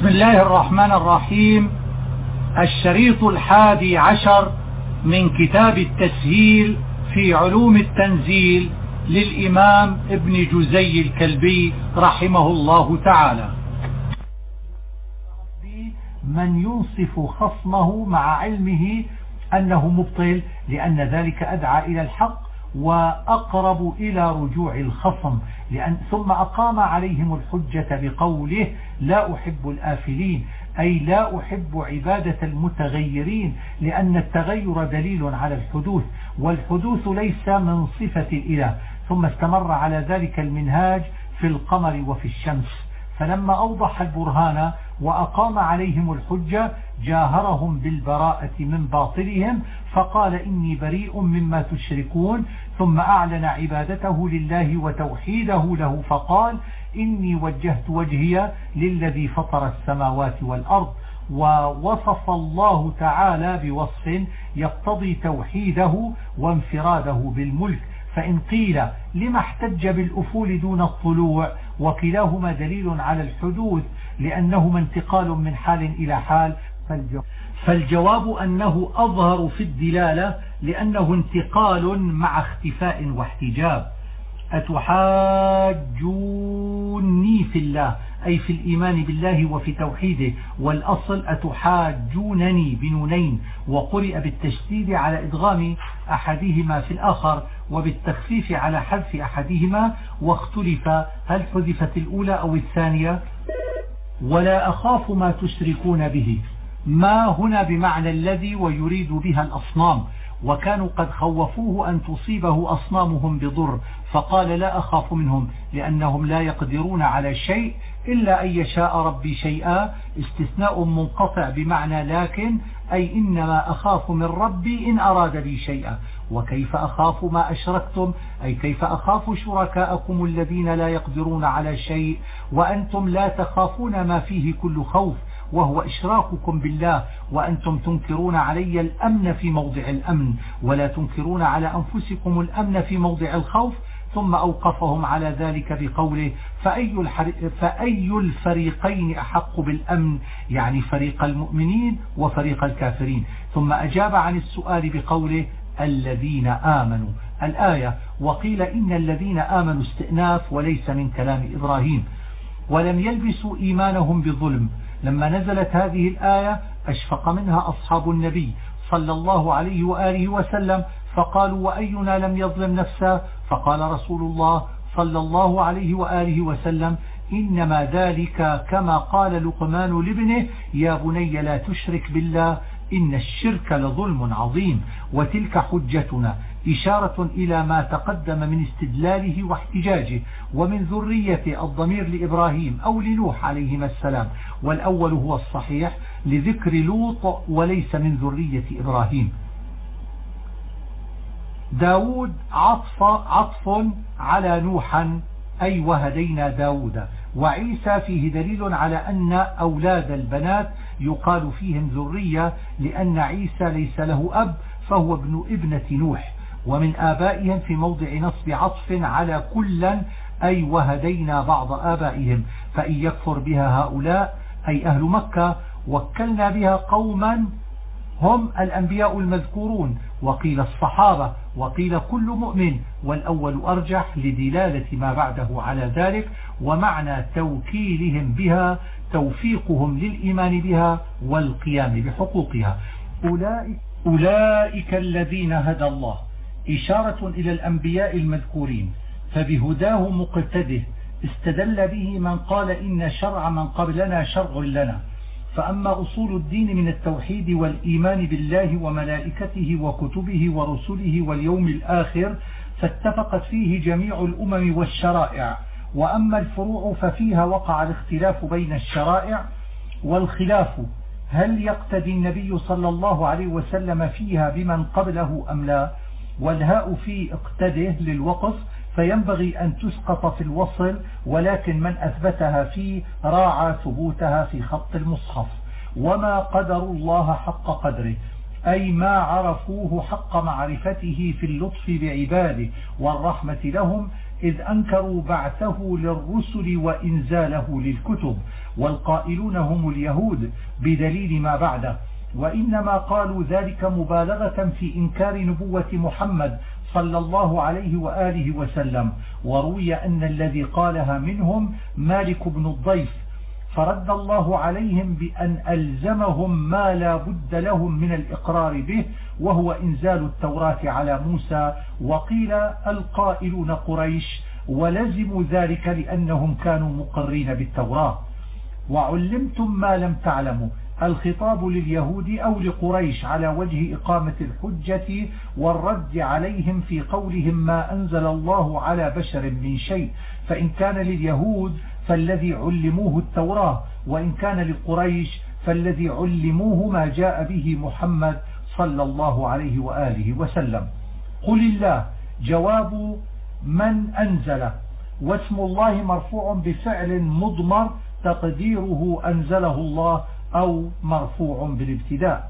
بسم الله الرحمن الرحيم. الشريط 11 من كتاب التسهيل في علوم التنزيل للإمام ابن جزي الكلبي رحمه الله تعالى. من ينصف خصمه مع علمه أنه مبطل، لأن ذلك أدعى إلى الحق وأقرب إلى رجوع الخصم، ثم أقام عليهم الحجة بقوله: لا أحب الآفلين، أي لا أحب عبادة المتغيرين، لأن التغير دليل على الحدوث، والحدوث ليس من صفة الإله. ثم استمر على ذلك المنهاج في القمر وفي الشمس، فلما أوضح البرهان وأقام عليهم الحجة جاهرهم بالبراءة من باطلهم، فقال: إني بريء مما تشركون، ثم أعلن عبادته لله وتوحيده له، فقال: إني وجهت وجهي للذي فطر السماوات والأرض. ووصف الله تعالى بوصف يقتضي توحيده وانفراده بالملك. فإن قيل: لما احتج بالأفول دون الطلوع؟ وكلاهما دليل على الحدوث، لأنهما انتقال من حال إلى حال. فالجواب أنه أظهر في الدلالة، لأنه انتقال مع اختفاء واحتجاب. أتحاجوني في الله، أي في الإيمان بالله وفي توحيده، والأصل أتحاجونني بنونين، وقرئ بالتشديد على إدغام أحدهما في الآخر وبالتخفيف على حذف أحدهما، واختلف هل حذفت الأولى أو الثانية. ولا أخاف ما تشركون به، ما هنا بمعنى الذي ويريد بها الأصنام، وكانوا قد خوفوه أن تصيبه أصنامهم بضر، فقال: لا أخاف منهم، لأنهم لا يقدرون على شيء إلا أن يشاء ربي شيئا. استثناء منقطع بمعنى لكن، أي إنما أخاف من ربي إن أراد بي شيئا. وكيف أخاف ما أشركتم، أي كيف أخاف شركاءكم الذين لا يقدرون على شيء وأنتم لا تخافون ما فيه كل خوف، وهو إشراككم بالله، وأنتم تنكرون علي الأمن في موضع الأمن، ولا تنكرون على أنفسكم الأمن في موضع الخوف. ثم أوقفهم على ذلك بقوله: فأي الفريقين أحق بالأمن، يعني فريق المؤمنين وفريق الكافرين. ثم أجاب عن السؤال بقوله: الذين آمنوا الآية. وقيل إن الذين آمنوا استئناف وليس من كلام إبراهيم. ولم يلبسوا إيمانهم بظلم. لما نزلت هذه الآية أشفق منها أصحاب النبي صلى الله عليه وآله وسلم، فقالوا: وأينا لم يظلم نفسه؟ فقال رسول الله صلى الله عليه وآله وسلم: إنما ذلك كما قال لقمان لابنه: يا بني لا تشرك بالله إن الشرك لظلم عظيم. وتلك حجتنا، إشارة إلى ما تقدم من استدلاله واحتجاجه. ومن ذرية الضمير لإبراهيم أو لنوح عليهما السلام، والأول هو الصحيح لذكر لوط وليس من ذرية إبراهيم. داود عطف على نوحا، أي وهدينا داود. وعيسى فيه دليل على أن أولاد البنات يقال فيهم ذرية، لأن عيسى ليس له أب فهو ابن ابنة نوح. ومن آبائهم في موضع نصب عطف على كلا، أي وهدينا بعض آبائهم. فإن يكفر بها هؤلاء، أي أهل مكة، وكلنا بها قوما هم الأنبياء المذكورون، وقيل الصحابة، وقيل كل مؤمن، والأول أرجح لدلالة ما بعده على ذلك. ومعنى توكيلهم بها توفيقهم للإيمان بها والقيام بحقوقها. أولئك الذين هدى الله، إشارة إلى الأنبياء المذكورين، فبهداه مقتده. استدل به من قال إن شرع من قبلنا شرع لنا. فأما أصول الدين من التوحيد والإيمان بالله وملائكته وكتبه ورسله واليوم الآخر فاتفقت فيه جميع الأمم والشرائع. وأما الفروع ففيها وقع الاختلاف بين الشرائع، والخلاف هل يقتدي النبي صلى الله عليه وسلم فيها بمن قبله أم لا. والهاء في اقتده للوقف، فينبغي أن تسقط في الوصل، ولكن من أثبتها فيه راعى ثبوتها في خط المصحف. وما قدروا الله حق قدره، أي ما عرفوه حق معرفته في اللطف بعباده والرحمة لهم، إذ أنكروا بعثه للرسل وإنزاله للكتب، والقائلون هم اليهود بدليل ما بعده، وإنما قالوا ذلك مبالغة في إنكار نبوة محمد صلى الله عليه وآله وسلم. وروي أن الذي قالها منهم مالك بن الضيف، فرد الله عليهم بأن ألزمهم ما لا بد لهم من الإقرار به، وهو إنزال التوراة على موسى. وقيل القائلون قريش، ولزموا ذلك لأنهم كانوا مقرين بالتوراة. وعلمتم ما لم تعلموا، الخطاب لليهود أو لقريش على وجه إقامة الحجة والرد عليهم في قولهم ما أنزل الله على بشر من شيء، فإن كان لليهود فالذي علموه التوراة، وإن كان لقريش فالذي علموه ما جاء به محمد صلى الله عليه وآله وسلم. قل الله جواب من أنزل، واسم الله مرفوع بفعل مضمر تقديره أنزله الله أو مرفوع بالابتداء.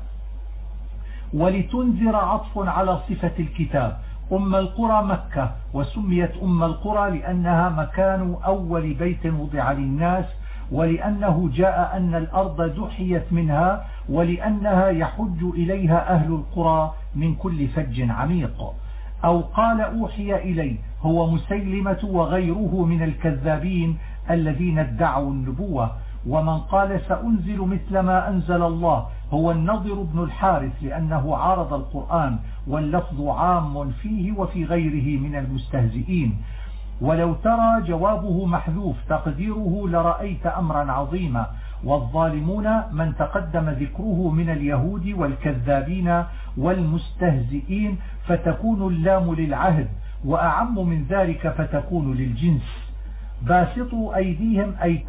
ولتنذر عطف على صفة الكتاب. أم القرى مكة، وسميت أم القرى لأنها مكان أول بيت وضع للناس، ولأنه جاء أن الأرض دحيت منها، ولأنها يحج إليها أهل القرى من كل فج عميق. أو قال أوحي إلي، هو مسيلمة وغيره من الكذابين الذين ادعوا النبوة. ومن قال سأنزل مثل ما أنزل الله هو النضر بن الحارث، لأنه عارض القرآن، واللفظ عام فيه وفي غيره من المستهزئين. ولو ترى جوابه محذوف تقديره لرأيت أمرا عظيما. والظالمون من تقدم ذكره من اليهود والكذابين والمستهزئين، فتكون اللام للعهد، وأعم من ذلك فتكون للجنس. باسطوا أيديهم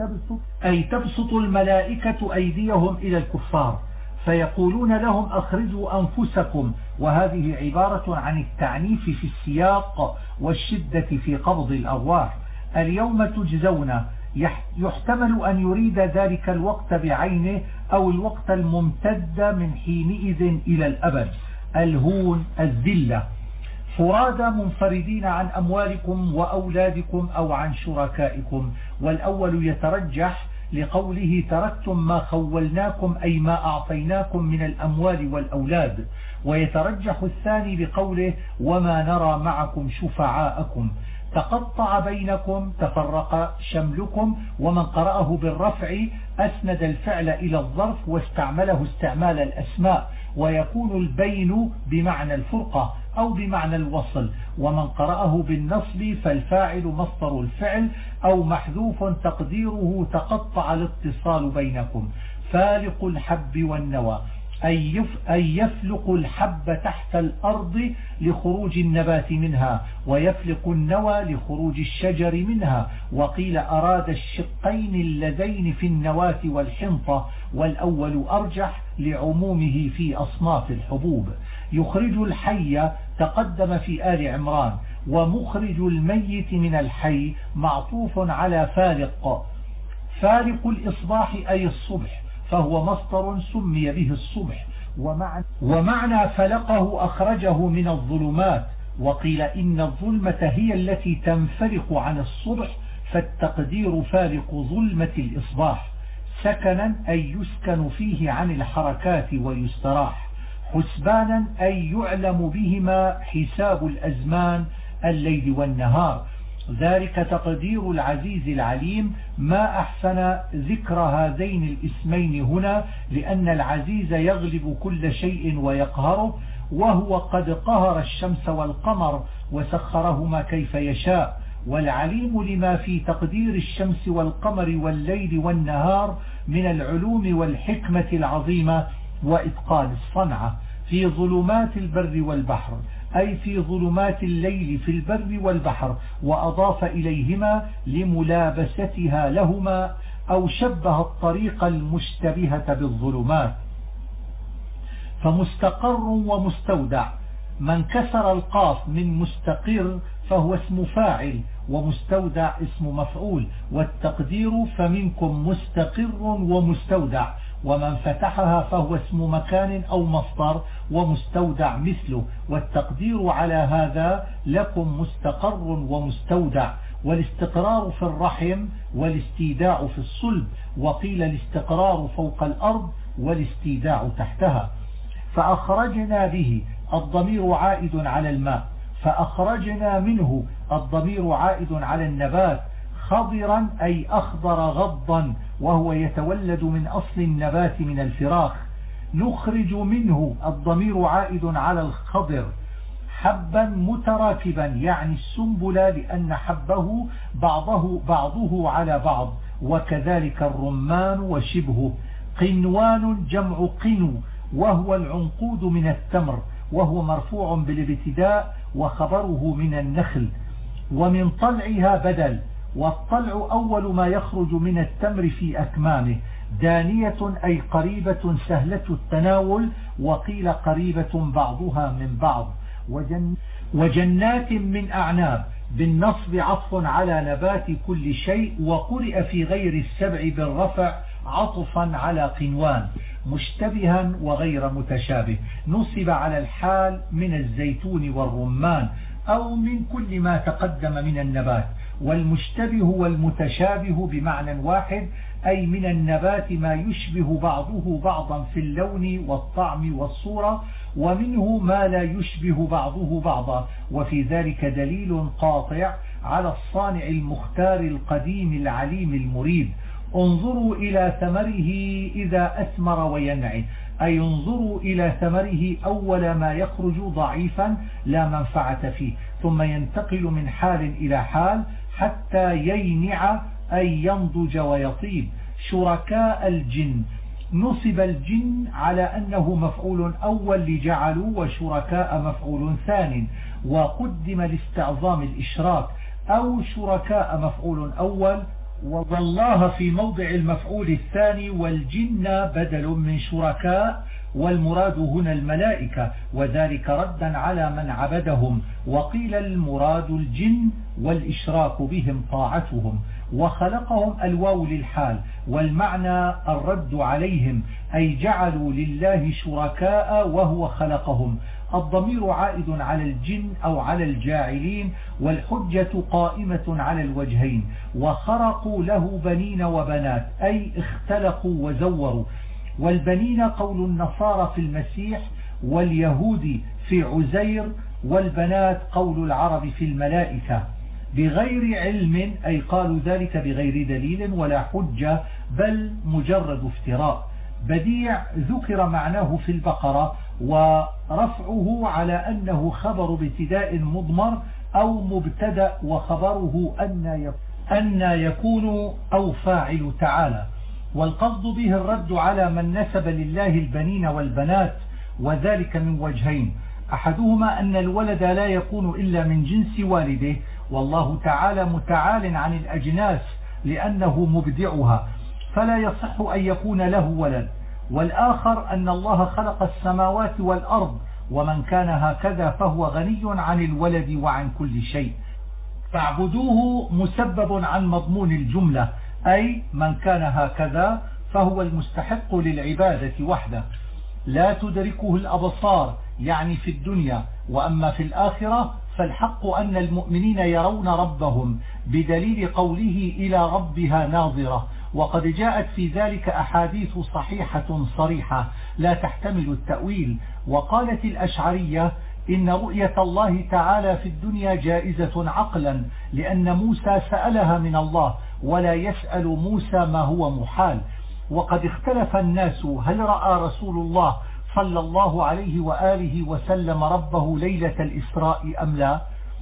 أي تبسط الملائكة أيديهم إلى الكفار، فيقولون لهم أخرجوا أنفسكم، وهذه عبارة عن التعنيف في السياق والشدة في قبض الأرواح. اليوم تجزون، يحتمل أن يريد ذلك الوقت بعينه أو الوقت الممتد من حينئذ إلى الأبد. الهون الذلة، فرادى منفردين عن أموالكم وأولادكم أو عن شركائكم. والأول يترجح لقوله تركتم ما خولناكم، أي ما أعطيناكم من الأموال والأولاد. ويترجح الثاني بقوله وما نرى معكم شفعاءكم، تقطع بينكم، تفرق شملكم. ومن قرأه بالرفع أسند الفعل إلى الظرف واستعمله استعمال الأسماء، ويكون البين بمعنى الفرقة أو بمعنى الوصل. ومن قرأه بالنصب فالفاعل مصدر الفعل أو محذوف تقديره تقطع الاتصال بينكم. فالق الحب والنوى، أي يفلق الحب تحت الأرض لخروج النبات منها، ويفلق النوى لخروج الشجر منها. وقيل أراد الشقين اللذين في النواة والحنطة، والأول أرجح لعمومه في أصناف الحبوب. يخرج الحي تقدم في آل عمران، ومخرج الميت من الحي معطوف على فالق. فالق الإصباح أي الصبح، فهو مصدر سمي به الصبح. ومعنى فلقه أخرجه من الظلمات. وقيل إن الظلمة هي التي تنفلق عن الصبح، فالتقدير فالق ظلمة الإصباح. سكنا أي يسكن فيه عن الحركات ويستراح. حسبانا أي يعلم بهما حساب الأزمان الليل والنهار. ذلك تقدير العزيز العليم. ما أحسن ذكر هذين الاسمين هنا، لأن العزيز يغلب كل شيء ويقهره، وهو قد قهر الشمس والقمر وسخرهما كيف يشاء. والعليم لما في تقدير الشمس والقمر والليل والنهار من العلوم والحكمة العظيمة وإتقان الصنعة. في ظلمات البر والبحر، أي في ظلمات الليل في البر والبحر، وأضاف إليهما لملابستها لهما، أو شبه الطريق المشتبهة بالظلمات. فمستقر ومستودع، من كسر القاف من مستقر فهو اسم فاعل، ومستودع اسم مفعول. والتقدير فمنكم مستقر ومستودع، ومن فتحها فهو اسم مكان أو مصدر ومستودع مثله. والتقدير على هذا لكم مستقر ومستودع، والاستقرار في الرحم والاستيداع في الصلب، وقيل الاستقرار فوق الأرض والاستيداع تحتها. فأخرجنا به الضمير عائد على الماء، فأخرجنا منه الضمير عائد على النبات. خضرا أي أخضر غضا، وهو يتولد من أصل النبات من الفراخ. نخرج منه الضمير عائد على الخضر. حبا متراكبا يعني السنبلة، لأن حبه بعضه على بعض، وكذلك الرمان وشبهه. قنوان جمع قنو، وهو العنقود من التمر، وهو مرفوع بالابتداء وخبره من النخل. ومن طلعها بدل، والطلع أول ما يخرج من التمر في أكمامه. دانية أي قريبة سهلة التناول، وقيل قريبة بعضها من بعض. وجنات من أعناب بالنصب عطف على نبات كل شيء، وقرئ في غير السبع بالرفع عطفا على قنوان. مشتبها وغير متشابه نصب على الحال من الزيتون والرمان أو من كل ما تقدم من النبات. والمشتبه والمتشابه بمعنى واحد، أي من النبات ما يشبه بعضه بعضا في اللون والطعم والصورة، ومنه ما لا يشبه بعضه بعضا. وفي ذلك دليل قاطع على الصانع المختار القديم العليم المريد. انظروا إلى ثمره إذا أثمر وينعي، أي انظروا إلى ثمره أول ما يخرج ضعيفا لا منفعة فيه، ثم ينتقل من حال إلى حال حتى يينع أي ينضج ويطيب. شركاء الجن نصب الجن على أنه مفعول أول لجعلوا، وشركاء مفعول ثان، وقدم لاستعظام الإشراك. أو شركاء مفعول أول، والله في موضع المفعول الثاني، والجن بدل من شركاء، والمراد هنا الملائكة، وذلك ردا على من عبدهم. وقيل المراد الجن والإشراك بهم طاعتهم. وخلقهم الواو للحال، والمعنى الرد عليهم، أي جعلوا لله شركاء وهو خلقهم. الضمير عائد على الجن أو على الجاعلين، والحجة قائمة على الوجهين. وخرقوا له بنين وبنات، أي اختلقوا وزوروا. والبنين قول النصارى في المسيح، واليهود في عزير، والبنات قول العرب في الملائكة. بغير علم، أي قالوا ذلك بغير دليل ولا حجة، بل مجرد افتراء. بديع ذكر معناه في البقرة، ورفعه على أنه خبر ابتداء مضمر أو مبتدأ، وخبره أن يكون أو فاعل تعالى. والقصد به الرد على من نسب لله البنين والبنات، وذلك من وجهين. أحدهما أن الولد لا يكون إلا من جنس والده، والله تعالى متعال عن الأجناس لأنه مبدعها، فلا يصح أن يكون له ولد. والآخر أن الله خلق السماوات والأرض، ومن كان هكذا فهو غني عن الولد وعن كل شيء. فاعبدوه مسبب عن مضمون الجملة، أي من كان هكذا فهو المستحق للعبادة وحده. لا تدركه الأبصار يعني في الدنيا، وأما في الآخرة فالحق أن المؤمنين يرون ربهم بدليل قوله إلى ربها ناظرة. وقد جاءت في ذلك أحاديث صحيحة صريحة لا تحتمل التأويل. وقالت الأشعرية إن رؤية الله تعالى في الدنيا جائزة عقلا، لأن موسى سألها من الله، ولا يسأل موسى ما هو محال. وقد اختلف الناس هل رأى رسول الله صلى الله عليه وآله وسلم ربه ليلة الإسراء أم لا،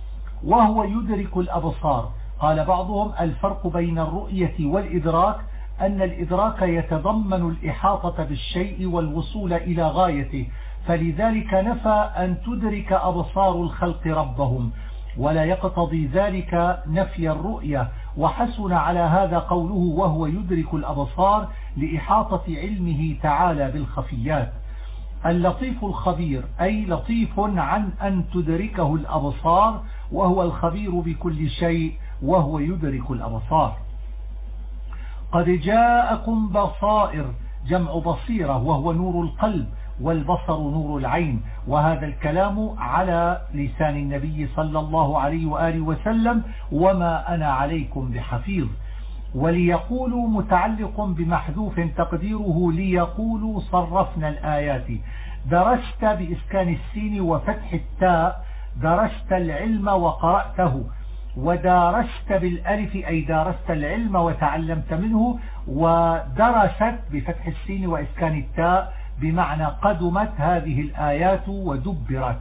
وهو يدرك الأبصار. قال بعضهم الفرق بين الرؤية والإدراك أن الإدراك يتضمن الإحاطة بالشيء والوصول إلى غايته، فلذلك نفى أن تدرك أبصار الخلق ربهم، ولا يقتضي ذلك نفي الرؤية. وحسن على هذا قوله وهو يدرك الأبصار لإحاطة علمه تعالى بالخفيات. اللطيف الخبير أي لطيف عن أن تدركه الأبصار، وهو الخبير بكل شيء وهو يدرك الأبصار. قد جاءكم بصائر جمع بصيرة وهو نور القلب، والبصر نور العين. وهذا الكلام على لسان النبي صلى الله عليه وآله وسلم: وما أنا عليكم بحفيظ. وليقولوا متعلق بمحذوف تقديره ليقولوا صرفنا الآيات. درست بإسكان السين وفتح التاء، درست العلم وقرأته. ودارست بالألف أي دارست العلم وتعلمت منه. ودرست بفتح السين وإسكان التاء بمعنى قدمت هذه الآيات ودبرت.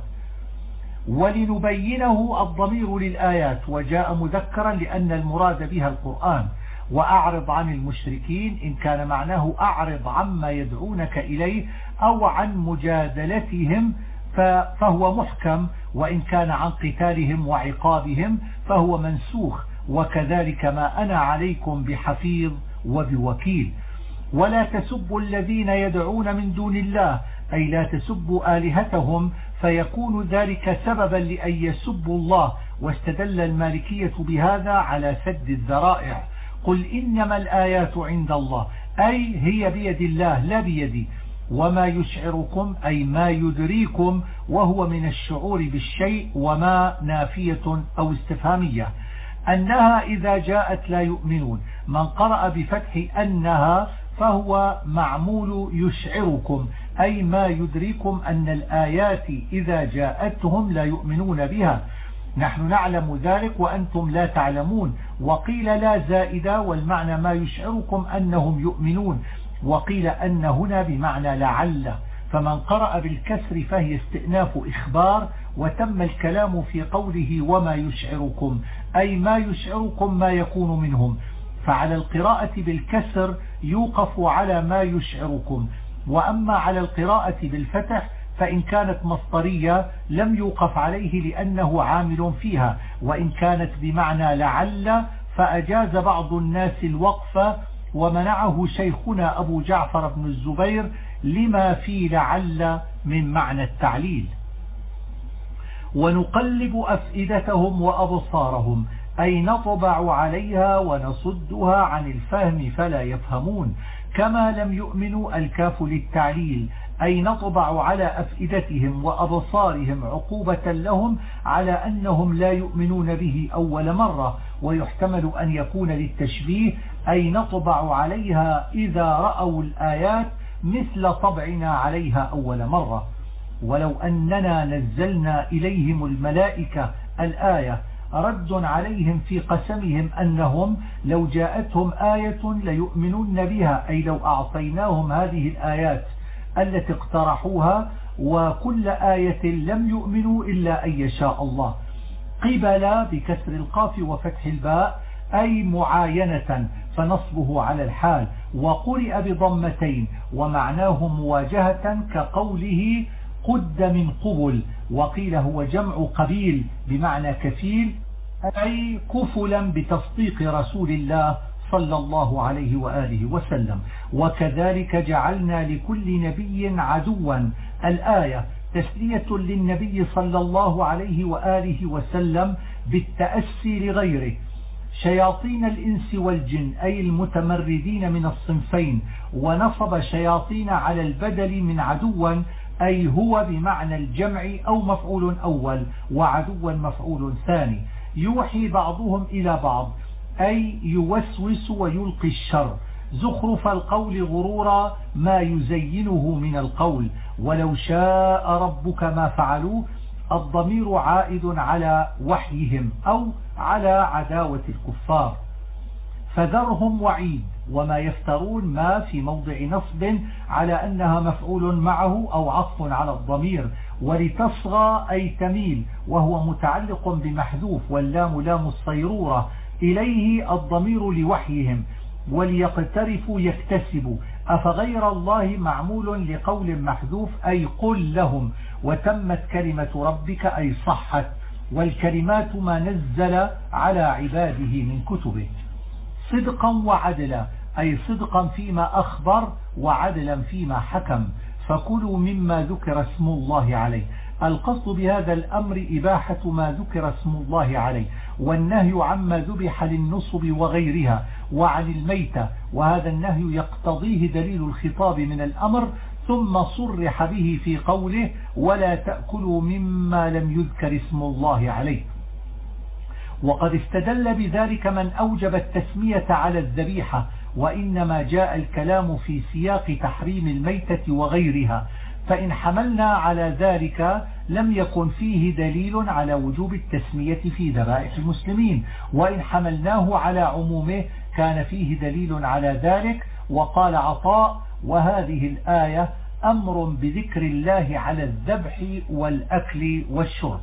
ولنبينه الضمير للآيات، وجاء مذكرا لأن المراد بها القرآن. وأعرض عن المشركين إن كان معناه أعرض عما يدعونك إليه أو عن مجادلتهم فهو محكم، وإن كان عن قتالهم وعقابهم فهو منسوخ. وكذلك ما أنا عليكم بحفيظ وبوكيل. ولا تسبوا الذين يدعون من دون الله، أي لا تسبوا آلهتهم فيكون ذلك سببا لأن يسبوا الله. واستدل المالكية بهذا على سد الذرائع. قل إنما الآيات عند الله، أي هي بيد الله لا بيدي. وما يشعركم أي ما يدريكم، وهو من الشعور بالشيء، وما نافية أو استفهامية. أنها إذا جاءت لا يؤمنون. من قرأ بفتح أنها فهو معمول يشعركم، أي ما يدريكم أن الآيات إذا جاءتهم لا يؤمنون بها. نحن نعلم ذلك وأنتم لا تعلمون. وقيل لا زائدة، والمعنى ما يشعركم أنهم يؤمنون. وقيل أن هنا بمعنى لعل. فمن قرأ بالكسر فهي استئناف إخبار، وتم الكلام في قوله وما يشعركم، أي ما يشعركم ما يكون منهم. فعلى القراءة بالكسر يوقف على ما يشعركم. وأما على القراءة بالفتح فإن كانت مصدرية لم يوقف عليه لأنه عامل فيها. وإن كانت بمعنى لعل فأجاز بعض الناس الوقف، ومنعه شيخنا أبو جعفر بن الزبير لما في لعل من معنى التعليل. ونقلب أفئدتهم وأبصارهم، أي نطبع عليها ونصدها عن الفهم فلا يفهمون. كما لم يؤمنوا الكاف للتعليل، أي نطبع على أفئدتهم وأبصارهم عقوبة لهم على أنهم لا يؤمنون به أول مرة. ويحتمل أن يكون للتشبيه، أي نطبع عليها إذا رأوا الآيات مثل طبعنا عليها أول مرة. ولو أننا نزلنا إليهم الملائكة الآية رد عليهم في قسمهم أنهم لو جاءتهم آية ليؤمنون بها، أي لو أعطيناهم هذه الآيات التي اقترحوها، وكل آية لم يؤمنوا إلا أن يشاء الله. قبل بكسر القاف وفتح الباء، أي معاينة، فنصبه على الحال. وقرئ بضمتين ومعناه مواجهة كقوله قد من قبل. وقيل هو جمع قبيل بمعنى كفيل، أي كفلا بتصديق رسول الله صلى الله عليه وآله وسلم. وكذلك جعلنا لكل نبي عدوا، الآية تسلية للنبي صلى الله عليه وآله وسلم بالتأسي لغيره. شياطين الإنس والجن، أي المتمردين من الصنفين. ونصب شياطين على البدل من عدوا، أي هو بمعنى الجمع أو مفعول أول، وعدوا مفعول ثاني. يوحي بعضهم إلى بعض، أي يوسوس ويلقي الشر. زخرف القول غرورا، ما يزينه من القول. ولو شاء ربك ما فعلوه، الضمير عائد على وحيهم أو على عداوة الكفار. فذرهم وعيد، وما يفترون ما في موضع نصب على أنها مفعول معه أو عطف على الضمير. ولتصغى أي تميل، وهو متعلق بمحذوف، واللام لام الصيرورة، إليه الضمير لوحيهم. وليقترفوا يكتسبوا، أفغير الله معمول لقول محذوف، أي قل لهم. وتمت كلمة ربك أي صحت. والكلمات ما نزل على عباده من كتبه. صدقا وعدلا، أي صدقا فيما أخبر وعدلا فيما حكم. فكلوا مما ذكر اسم الله عليه. القصد بهذا الأمر إباحة ما ذكر اسم الله عليه، والنهي عما ذبح للنصب وغيرها وعن الميتة، وهذا النهي يقتضيه دليل الخطاب من الأمر، ثم صرح به في قوله ولا تأكلوا مما لم يذكر اسم الله عليه. وقد استدل بذلك من أوجب التسمية على الذبيحة، وإنما جاء الكلام في سياق تحريم الميتة وغيرها، فإن حملنا على ذلك لم يكن فيه دليل على وجوب التسمية في ذبائح المسلمين، وإن حملناه على عمومه كان فيه دليل على ذلك. وقال عطاء: وهذه الآية أمر بذكر الله على الذبح والأكل والشرب.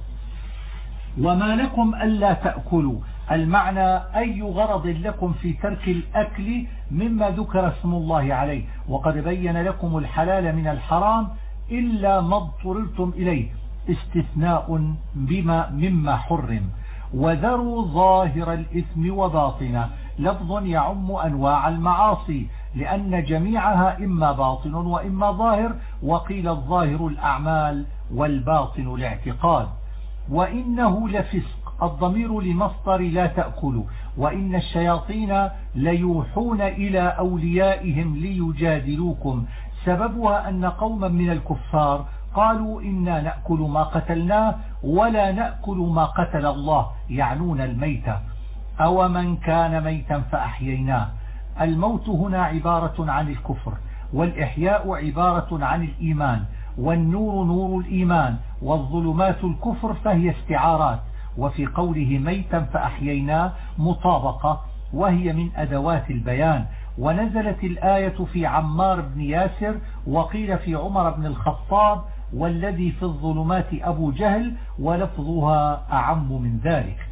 وما لكم ألا تأكلوا، المعنى أي غرض لكم في ترك الأكل مما ذكر اسم الله عليه، وقد بين لكم الحلال من الحرام إلا ما اضطررتم إليه، استثناء مما حرم. وذروا ظاهر الإثم وباطنه، لفظ يعم أنواع المعاصي، لأن جميعها إما باطن وإما ظاهر، وقيل الظاهر الأعمال والباطن الاعتقاد. وإنه لفسق، الضمير لمصدر لا تأكلوا. وإن الشياطين ليوحون إلى أوليائهم ليجادلوكم، سببها أن قوما من الكفار قالوا إنا نأكل ما قتلناه ولا نأكل ما قتل الله، يعنون الميتة. أو من كان ميتا فأحييناه، الموت هنا عبارة عن الكفر، والإحياء عبارة عن الإيمان، والنور نور الإيمان، والظلمات الكفر، فهي استعارات. وفي قوله ميتا فأحييناه مطابقة، وهي من أدوات البيان. ونزلت الآية في عمار بن ياسر، وقيل في عمر بن الخطاب، والذي في الظلمات أبو جهل، ولفظها أعم من ذلك.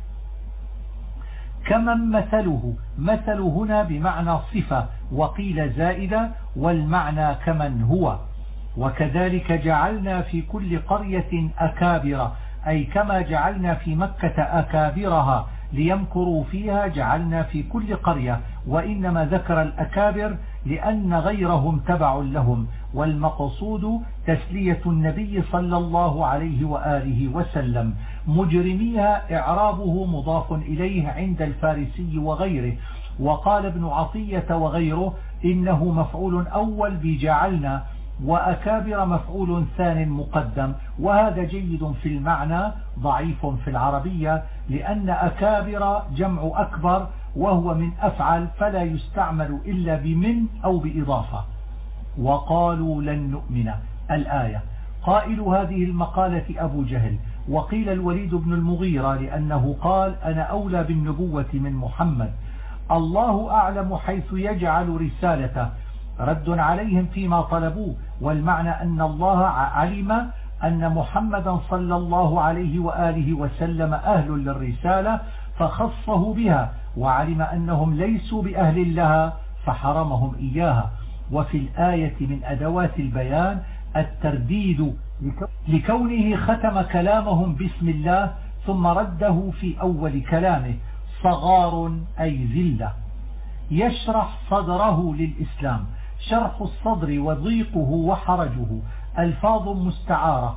كمن مثله، مثل هنا بمعنى صفة، وقيل زائدة، والمعنى كمن هو. وكذلك جعلنا في كل قرية أكابر، أي كما جعلنا في مكة أكابرها ليمكروا فيها جعلنا في كل قرية، وإنما ذكر الأكابر لأن غيرهم تبع لهم، والمقصود تسلية النبي صلى الله عليه وآله وسلم. مجرميها إعرابه مضاف إليه عند الفارسي وغيره. وقال ابن عطية وغيره إنه مفعول أول بجعلنا، وأكابر مفعول ثان مقدم، وهذا جيد في المعنى ضعيف في العربية، لأن أكابر جمع أكبر وهو من أفعل، فلا يستعمل إلا بمن أو بإضافة. وقالوا لن نؤمن، الآية. قائل هذه المقالة أبو جهل، وقيل الوليد بن المغيرة، لأنه قال أنا أولى بالنبوة من محمد، الله أعلم حيث يجعل رسالته، رد عليهم فيما طلبوه. والمعنى أن الله علم أن محمدا صلى الله عليه وآله وسلم أهل للرسالة فخصه بها، وعلم أنهم ليسوا بأهل لها فحرمهم إياها. وفي الآية من أدوات البيان الترديد، لكونه ختم كلامهم بسم الله ثم رده في أول كلامه. صغار أي ذلة. يشرح صدره للإسلام، شرح الصدر وضيقه وحرجه ألفاظ مستعارة.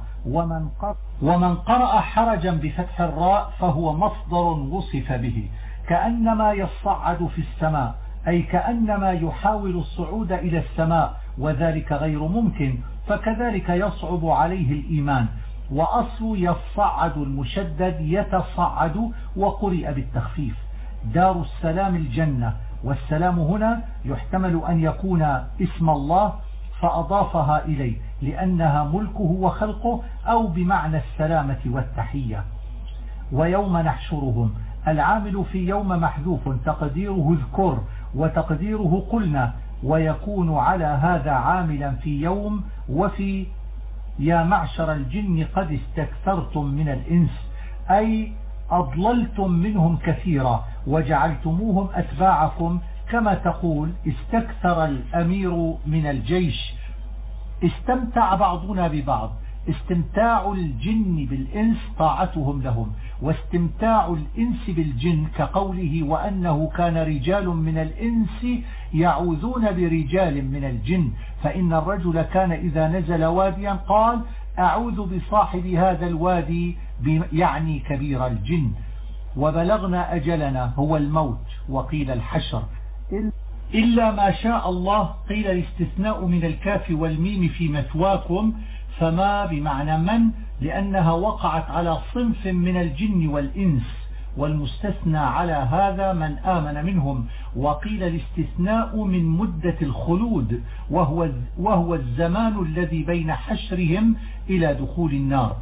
ومن قرأ حرجا بفتح الراء فهو مصدر وصف به، كأنما يصعد في السماء، أي كأنما يحاول الصعود إلى السماء، وذلك غير ممكن، فكذلك يصعب عليه الإيمان. وأصل يصعد المشدد يتصعد، وقرئ بالتخفيف. دار السلام الجنة، والسلام هنا يحتمل أن يكون اسم الله فأضافها إليه لأنها ملكه وخلقه، أو بمعنى السلامة والتحية. ويوم نحشرهم، العامل في يوم محذوف تقديره اذكر، وتقديره قلنا، ويكون على هذا عاملا في يوم. وفي يا معشر الجن قد استكثرتم من الإنس، أي أضللتم منهم كثيرا وجعلتموهم أتباعكم، كما تقول استكثر الأمير من الجيش. استمتع بعضنا ببعض، استمتاع الجن بالإنس طاعتهم لهم، واستمتاع الإنس بالجن كقوله وأنه كان رجال من الإنس يعوذون برجال من الجن، فإن الرجل كان إذا نزل واديا قال أعوذ بصاحب هذا الوادي، يعني كبير الجن. وبلغنا أجلنا هو الموت، وقيل الحشر إلا ما شاء الله، قيل الاستثناء من الكاف والميم في مثواكم، فما بمعنى من، لأنها وقعت على صنف من الجن والإنس، والمستثنى على هذا من آمن منهم. وقيل الاستثناء من مدة الخلود، وهو الزمان الذي بين حشرهم إلى دخول النار.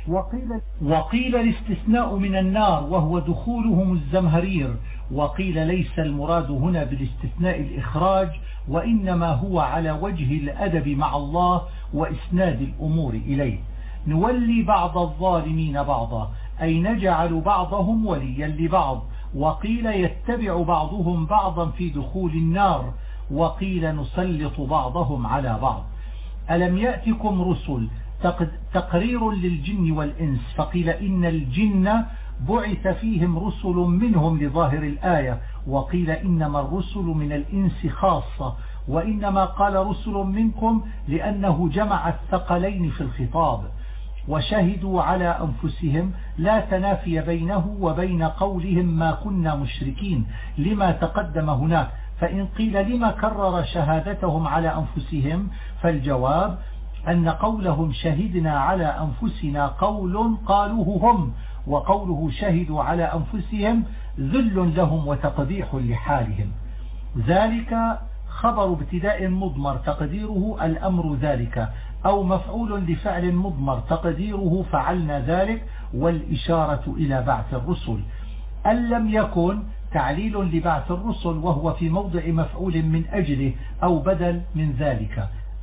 وقيل الاستثناء من النار وهو دخولهم الزمهرير. وقيل ليس المراد هنا بالاستثناء الإخراج، وإنما هو على وجه الأدب مع الله وإسناد الأمور إليه. نولي بعض الظالمين بعضا، أي نجعل بعضهم وليا لبعض. وقيل يتبع بعضهم بعضا في دخول النار. وقيل نسلط بعضهم على بعض. ألم يأتكم رسل، تقرير للجن والإنس، فقيل إن الجن بعث فيهم رسل منهم لظاهر الآية. وقيل إنما الرسل من الإنس خاصة، وإنما قال رسل منكم لأنه جمع الثقلين في الخطاب. وشهدوا على أنفسهم، لا تنافي بينه وبين قولهم ما كنا مشركين لما تقدم هناك. فإن قيل لما كرر شهادتهم على أنفسهم، فالجواب أن قولهم شهدنا على أنفسنا قول قالوه هم، وقوله شهدوا على أنفسهم ذل لهم وتقبيح لحالهم. ذلك خبر ابتداء مضمر تقديره الأمر ذلك، أو مفعول لفعل مضمر تقديره فعلنا ذلك، والإشارة إلى بعث الرسل. أن لم يكن تعليل لبعث الرسل، وهو في موضع مفعول من أجله أو بدل من ذلك.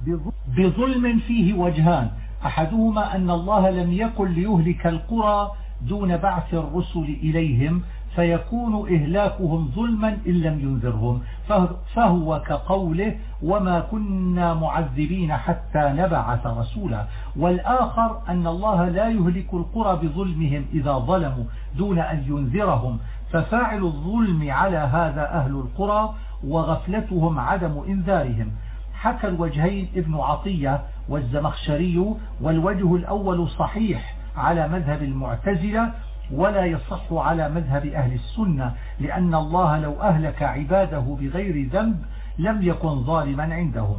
بظلم فيه وجهان، أحدهما أن الله لم يكن ليهلك القرى دون بعث الرسل إليهم، فيكون إهلاكهم ظلما إن لم ينذرهم، فهو كقوله وما كنا معذبين حتى نبعث رسولا. والآخر أن الله لا يهلك القرى بظلمهم إذا ظلموا دون أن ينذرهم، ففاعل الظلم على هذا أهل القرى، وغفلتهم عدم إنذارهم. حكى الوجهين ابن عطية والزمخشري، والوجه الأول صحيح على مذهب المعتزلة، ولا يصح على مذهب أهل السنة، لأن الله لو أهلك عباده بغير ذنب لم يكن ظالما عندهم.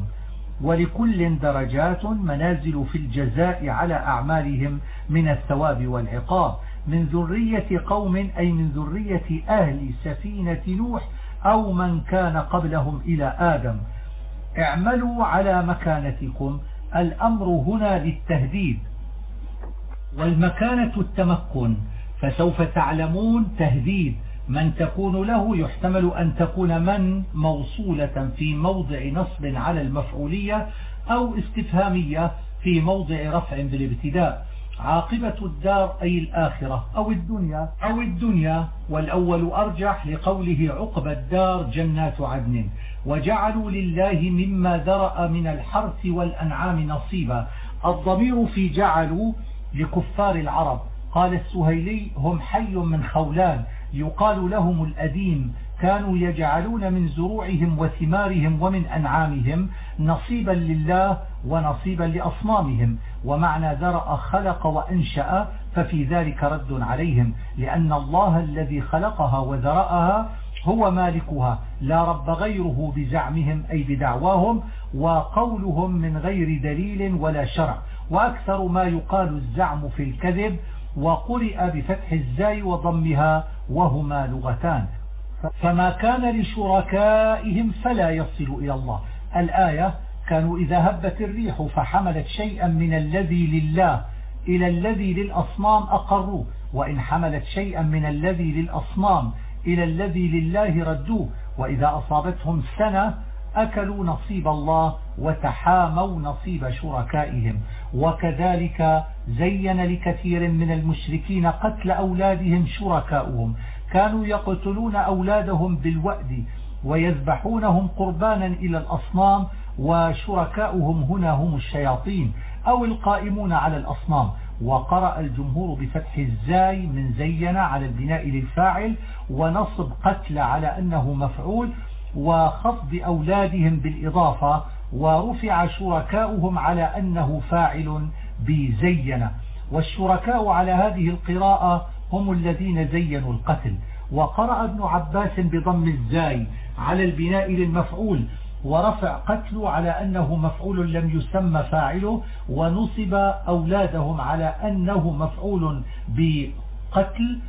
ولكل درجات منازل في الجزاء على أعمالهم من الثواب والعقاب، من ذرية قوم أي من ذرية أهل سفينة نوح أو من كان قبلهم إلى آدم. اعملوا على مكانتكم، الأمر هنا للتهديد، والمكانة التمكن، فسوف تعلمون تهديد من تكون له. يحتمل أن تكون من موصولة في موضع نصب على المفعولية، أو استفهامية في موضع رفع بالابتداء. عاقبة الدار أي الآخرة أو الدنيا، والأول أرجح لقوله عقب الدار جنات عدن. وجعلوا لله مما ذرأ من الحرث والأنعام نصيبا. الضمير في جعلوا لكفار العرب. قال السهيلي هم حي من خولان يقال لهم الأديم، كانوا يجعلون من زروعهم وثمارهم ومن أنعامهم نصيبا لله ونصيبا لأصنامهم. ومعنى ذرأ خلق وأنشأ، ففي ذلك رد عليهم، لأن الله الذي خلقها وذرأها هو مالكها، لا رب غيره بزعمهم أي بدعواهم، وقولهم من غير دليل ولا شرع. وأكثر ما يقال الزعم في الكذب، وقرئ بفتح الزاي وضمها، وهما لغتان. فما كان لشركائهم فلا يصل إلى الله. الآية كانوا إذا هبت الريح فحملت شيئا من الذي لله إلى الذي للأصنام أقروه، وإن حملت شيئا من الذي للأصنام إلى الذي لله ردوه. وإذا أصابتهم سنة أكلوا نصيب الله وتحاموا نصيب شركائهم. وكذلك زين لكثير من المشركين قتل أولادهم شركاؤهم، كانوا يقتلون أولادهم بالوأد ويذبحونهم قربانا إلى الأصنام، وشركاؤهم هنا هم الشياطين أو القائمون على الأصنام. وقرأ الجمهور بفتح الزاي من زين على البناء للفاعل، ونصب قتل على أنه مفعول، وخفض أولادهم بالإضافة، ورفع شركاؤهم على أنه فاعل بزين. والشركاء على هذه القراءة هم الذين زينوا القتل. وقرأ ابن عباس بضم الزاي على البناء للمفعول، ورفع قتل على أنه مفعول لم يسمى فاعله، ونصب أولادهم على أنه مفعول بقتل،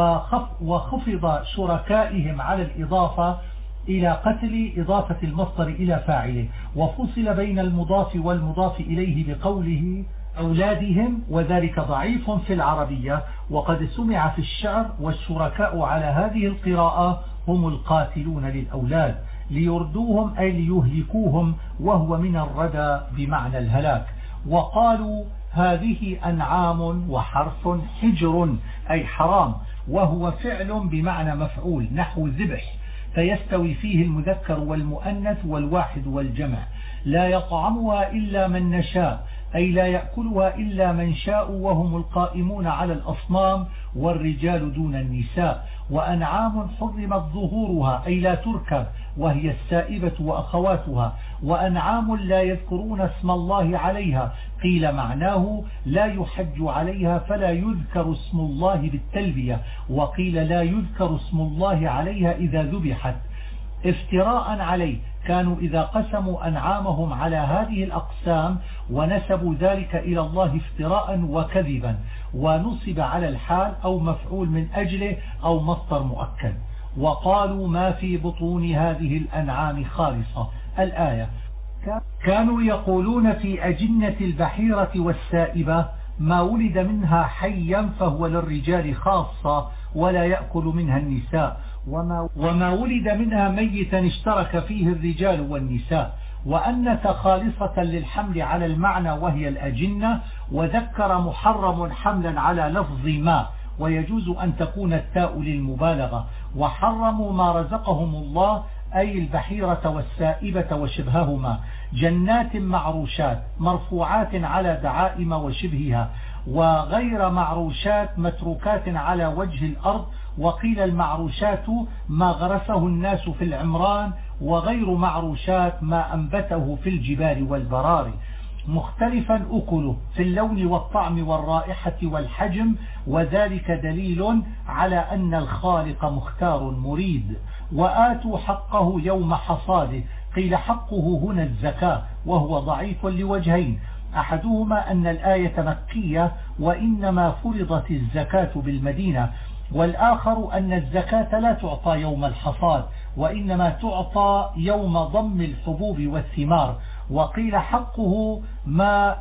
وخفض شركائهم على الإضافة إلى قتل إضافة المصدر إلى فاعله. وفصل بين المضاف والمضاف إليه بقوله أولادهم، وذلك ضعيف في العربية، وقد سمع في الشعر. والشركاء على هذه القراءة هم القاتلون للأولاد، ليردوهم أي ليهلكوهم، وهو من الردى بمعنى الهلاك. وقالوا هذه أنعام وحرث حجر أي حرام، وهو فعل بمعنى مفعول نحو ذبح، فيستوي فيه المذكر والمؤنث والواحد والجمع. لا يطعمها إلا من نشاء أي لا يأكلها إلا من شاء، وهم القائمون على الأصنام والرجال دون النساء. وأنعام حرمت ظهورها أي لا تركب، وهي السائبة وأخواتها. وأنعام لا يذكرون اسم الله عليها، قيل معناه لا يحج عليها فلا يذكر اسم الله بالتلبية، وقيل لا يذكر اسم الله عليها إذا ذبحت افتراء عليه. كانوا إذا قسموا أنعامهم على هذه الأقسام ونسبوا ذلك إلى الله افتراء وكذبا، ونصب على الحال أو مفعول من أجله أو مصدر مؤكد. وقالوا ما في بطون هذه الأنعام خالصة. الآية. كانوا يقولون في أجنة البحيرة والسائبة ما ولد منها حيا فهو للرجال خاصة ولا يأكل منها النساء، وما ولد منها ميتا اشترك فيه الرجال والنساء. وأنة خالصة للحمل على المعنى وهي الأجنة، وذكر محرم حملا على لفظ ما، ويجوز أن تكون التاء للمبالغة. وحرموا ما رزقهم الله أي البحيرة والسائبة وشبههما، جنات معروشات مرفوعات على دعائم وشبهها، وغير معروشات متروكات على وجه الأرض. وقيل المعروشات ما غرسه الناس في العمران، وغير معروشات ما أنبته في الجبال والبراري. مختلفا أكله في اللون والطعم والرائحة والحجم، وذلك دليل على أن الخالق مختار مريد. وآتوا حقه يوم حصاده، قيل حقه هنا الزكاة، وهو ضعيف لوجهين، أحدهما أن الآية مكية وإنما فرضت الزكاة بالمدينة، والآخر أن الزكاة لا تعطى يوم الحصاد وإنما تعطى يوم ضم الحبوب والثمار. وقيل حقه ما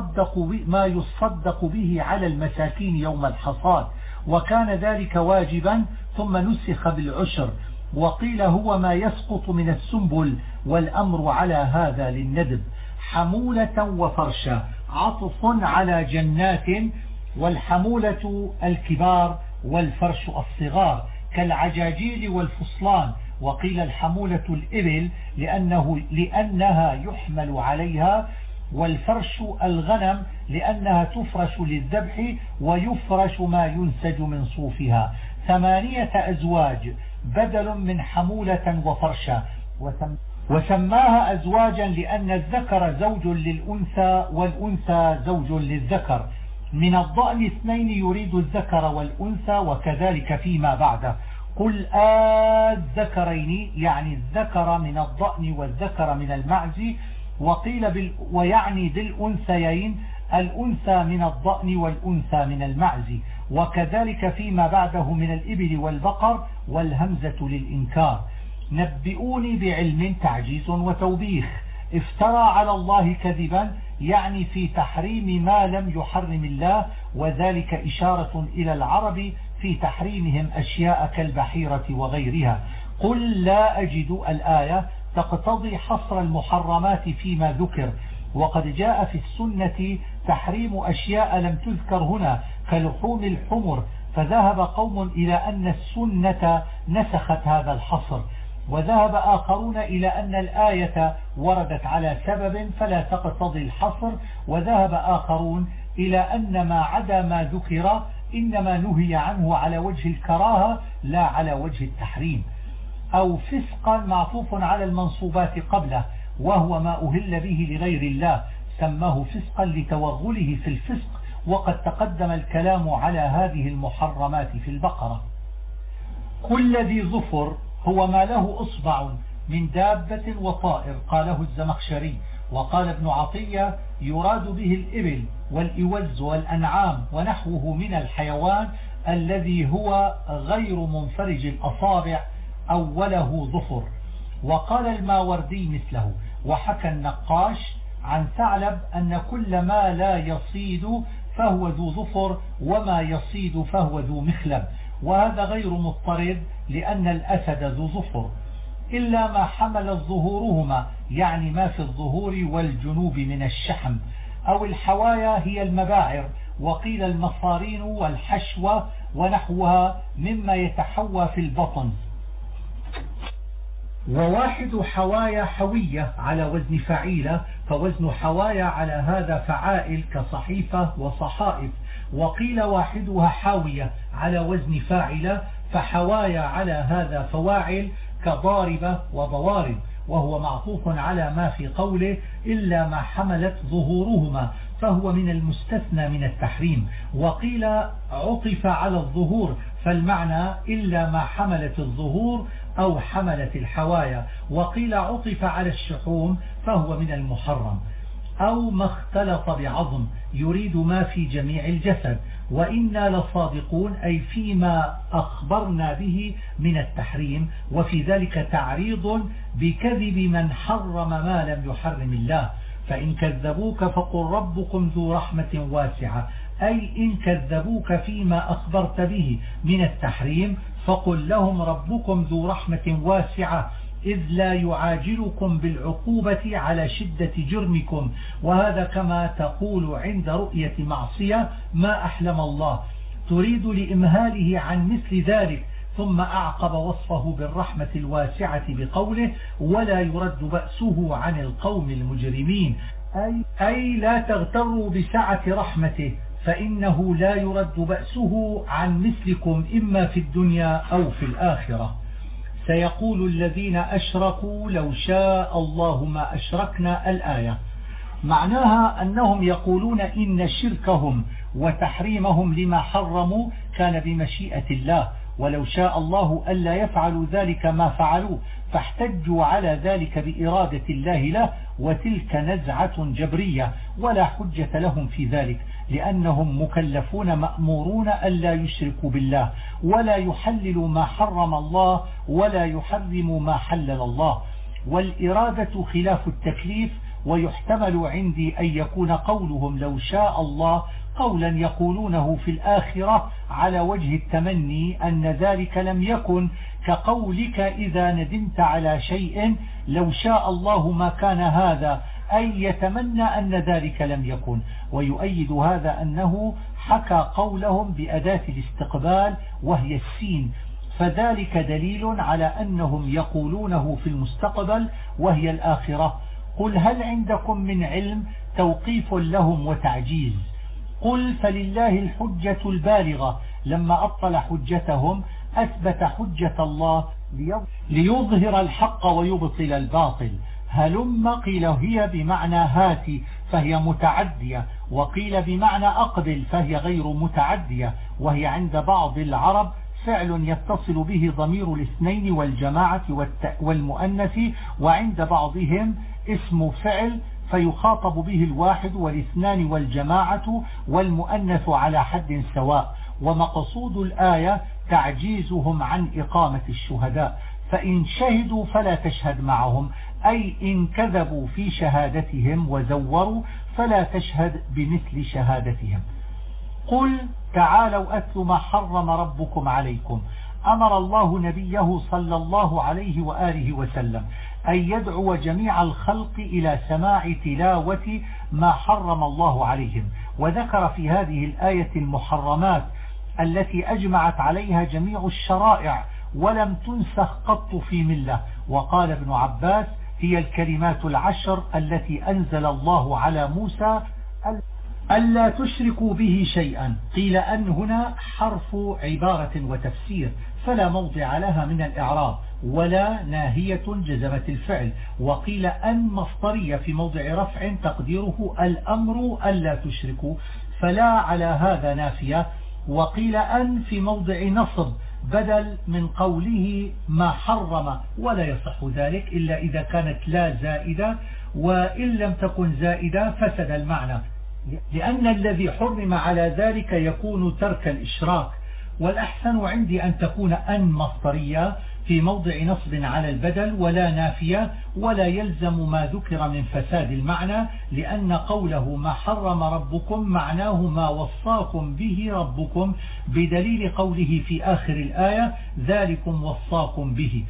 يصدق به على المساكين يوم الحصاد، وكان ذلك واجبا ثم نسخ بالعشر. وقيل هو ما يسقط من السنبل، والأمر على هذا للندب. حمولة وفرشا عطف على جنات، والحمولة الكبار والفرش الصغار كالعجاجيل والفصلان. وقيل الحمولة الإبل لأنها يحمل عليها، والفرش الغنم لأنها تفرش للذبح، ويفرش ما ينسج من صوفها. 8 أزواج بدل من حمولة وفرشا، وسماها أزواجا لأن الذكر زوج للأنثى والأنثى زوج للذكر. من الضأن 2 يريد الذكر والأنثى، وكذلك فيما بعده. قل الذكرين يعني الذكر من الضأن والذكر من المعز، وقيل ويعني بالأنثيين الأنثى من الضأن والأنثى من المعز، وكذلك فيما بعده من الإبل والبقر، والهمزة للإنكار. نبئوني بعلم تعجيز وتوبيخ. افترى على الله كذبا يعني في تحريم ما لم يحرم الله، وذلك إشارة إلى العرب في تحريمهم أشياء كالبحيرة وغيرها. قل لا أجد الآية تقتضي حصر المحرمات فيما ذكر، وقد جاء في السنة تحريم أشياء لم تذكر هنا كلحوم الحمر، فذهب قوم إلى أن السنة نسخت هذا الحصر. وذهب آخرون إلى أن الآية وردت على سبب فلا تقتضي الحصر، وذهب آخرون إلى أن ما عدا ما ذكر إنما نهي عنه على وجه الكراهة لا على وجه التحريم. أو فسقا معطوف على المنصوبات قبله، وهو ما أهل به لغير الله، سماه فسقا لتوغله في الفسق، وقد تقدم الكلام على هذه المحرمات في البقرة. كل ذي ظفر هو ما له أصبع من دابة وطائر، قاله الزمخشري. وقال ابن عطية يراد به الإبل والإوز والأنعام ونحوه من الحيوان الذي هو غير منفرج الأصابع أو وله ظفر. وقال الماوردي مثله. وحكى النقاش عن ثعلب أن كل ما لا يصيد فهو ذو ظفر، وما يصيد فهو ذو مخلب، وهذا غير مضطرد لأن الأسد ذو ظفر، إلا ما حمل ظهورهما، يعني ما في الظهور والجنوب من الشحم. أو الحوايا هي المباعر، وقيل المصارين والحشوة ونحوها مما يتحوى في البطن. وواحد حوايا حوية على وزن فعيلة، فوزن حوايا على هذا فعائل كصحيفة وصحائف. وقيل واحدها حاوية على وزن فاعلة، فحوايا على هذا فواعل كضاربة وضوارب، وهو معطوف على ما في قوله إلا ما حملت ظهورهما، فهو من المستثنى من التحريم. وقيل عطف على الظهور، فالمعنى إلا ما حملت الظهور أو حملت الحوايا. وقيل عطف على الشحوم، فهو من المحرم. أو ما اختلط بعظم، يريد ما في جميع الجسد. وإنا لصادقون أي فيما أخبرنا به من التحريم، وفي ذلك تعريض بكذب من حرم ما لم يحرم الله. فإن كذبوك فقل ربكم ذو رحمة واسعة، أي إن كذبوك فيما أخبرت به من التحريم فقل لهم ربكم ذو رحمة واسعة، إذ لا يعاجلكم بالعقوبة على شدة جرمكم. وهذا كما تقول عند رؤية معصية ما أحلم الله، تريد لإمهاله عن مثل ذلك، ثم أعقب وصفه بالرحمة الواسعة بقوله ولا يرد بأسه عن القوم المجرمين، أي لا تغتروا بسعة رحمته، فإنه لا يرد بأسه عن مثلكم إما في الدنيا أو في الآخرة. سيقول الذين أشركوا لو شاء الله ما أشركنا. الآية معناها أنهم يقولون إن شركهم وتحريمهم لما حرموا كان بمشيئة الله، ولو شاء الله ألا يفعلوا ذلك ما فعلوه، فاحتجوا على ذلك بإرادة الله له، وتلك نزعة جبرية ولا حجة لهم في ذلك، لأنهم مكلفون مأمورون ألا يشركوا بالله ولا يحللوا ما حرم الله ولا يحرموا ما حلل الله. والإرادة خلاف التكليف، ويحتمل عندي أن يكون قولهم لو شاء الله قولا يقولونه في الآخرة على وجه التمني أن ذلك لم يكن، كقولك إذا ندمت على شيء لو شاء الله ما كان هذا، أي يتمنى أن ذلك لم يكن. ويؤيد هذا أنه حكى قولهم بأداة الاستقبال وهي السين، فذلك دليل على أنهم يقولونه في المستقبل وهي الآخرة. قل هل عندكم من علم، توقيف لهم وتعجيز. قل فلله الحجة البالغة، لما أبطل حجتهم أثبت حجة الله ليظهر الحق ويبطل الباطل. هلم قيل هي بمعنى هاتي فهي متعدية، وقيل بمعنى أقبل فهي غير متعدية، وهي عند بعض العرب فعل يتصل به ضمير الاثنين والجماعة والمؤنث، وعند بعضهم اسم فعل فيخاطب به الواحد والاثنان والجماعة والمؤنث على حد سواء. ومقصود الآية تعجيزهم عن إقامة الشهداء، فإن شهدوا فلا تشهد معهم، أي إن كذبوا في شهادتهم وزوروا فلا تشهد بمثل شهادتهم. قل تعالوا أتل ما حرم ربكم عليكم. أمر الله نبيه صلى الله عليه وآله وسلم أن يدعو جميع الخلق إلى سماع تلاوة ما حرم الله عليهم، وذكر في هذه الآية المحرمات التي أجمعت عليها جميع الشرائع، ولم تنسخ قط في ملة. وقال ابن عباس: هي الكلمات العشر التي أنزل الله على موسى ألا تشركوا به شيئا. قيل أن هنا حرف عبارة وتفسير فلا موضع لها من الإعراب، ولا ناهية جزمت الفعل. وقيل أن مصدرية في موضع رفع تقديره الأمر ألا تشركوا، فلا على هذا نافية. وقيل أن في موضع نصب بدل من قوله ما حرم، ولا يصح ذلك إلا إذا كانت لا زائدة، وإن لم تكن زائدة فسد المعنى، لأن الذي حرم على ذلك يكون ترك الإشراك. والأحسن عندي أن تكون أن مصدرية في موضع نصب على البدل ولا نافية، ولا يلزم ما ذكر من فساد المعنى، لأن قوله ما حرم ربكم معناه ما وصاكم به ربكم، بدليل قوله في آخر الآية ذلكم وصاكم به.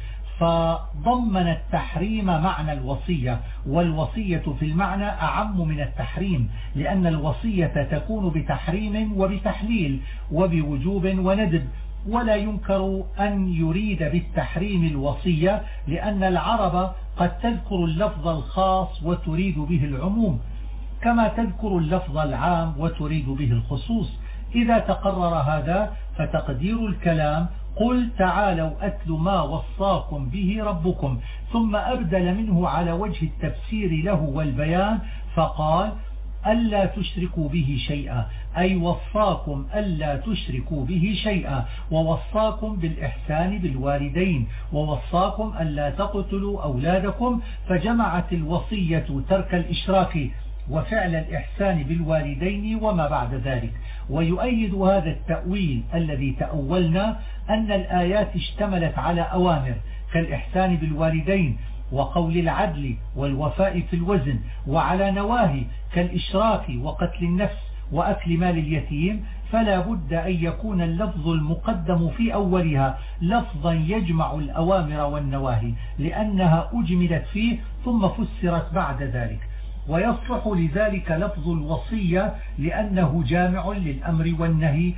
فضمن التحريم معنى الوصية، والوصية في المعنى أعم من التحريم، لأن الوصية تكون بتحريم وبتحليل وبوجوب وندب، ولا ينكر أن يريد بالتحريم الوصية، لأن العرب قد تذكر اللفظ الخاص وتريد به العموم، كما تذكر اللفظ العام وتريد به الخصوص. إذا تقرر هذا فتقدير الكلام قل تعالوا أتل ما وصاكم به ربكم، ثم أبدل منه على وجه التفسير له والبيان فقال ألا تشركوا به شيئا، أي وصاكم ألا تشركوا به شيئا، ووصاكم بالإحسان بالوالدين، ووصاكم ألا تقتلوا أولادكم، فجمعت الوصية ترك الإشراك وفعل الإحسان بالوالدين وما بعد ذلك. ويؤيد هذا التأويل الذي تأولنا أن الآيات اشتملت على أوامر كالإحسان بالوالدين وقول العدل والوفاء في الوزن، وعلى نواهي كالإشراك وقتل النفس وأكل مال اليتيم، فلا بد أن يكون اللفظ المقدم في أولها لفظا يجمع الأوامر والنواهي، لأنها أجملت فيه ثم فسرت بعد ذلك. ويصلح لذلك لفظ الوصية لأنه جامع للأمر والنهي،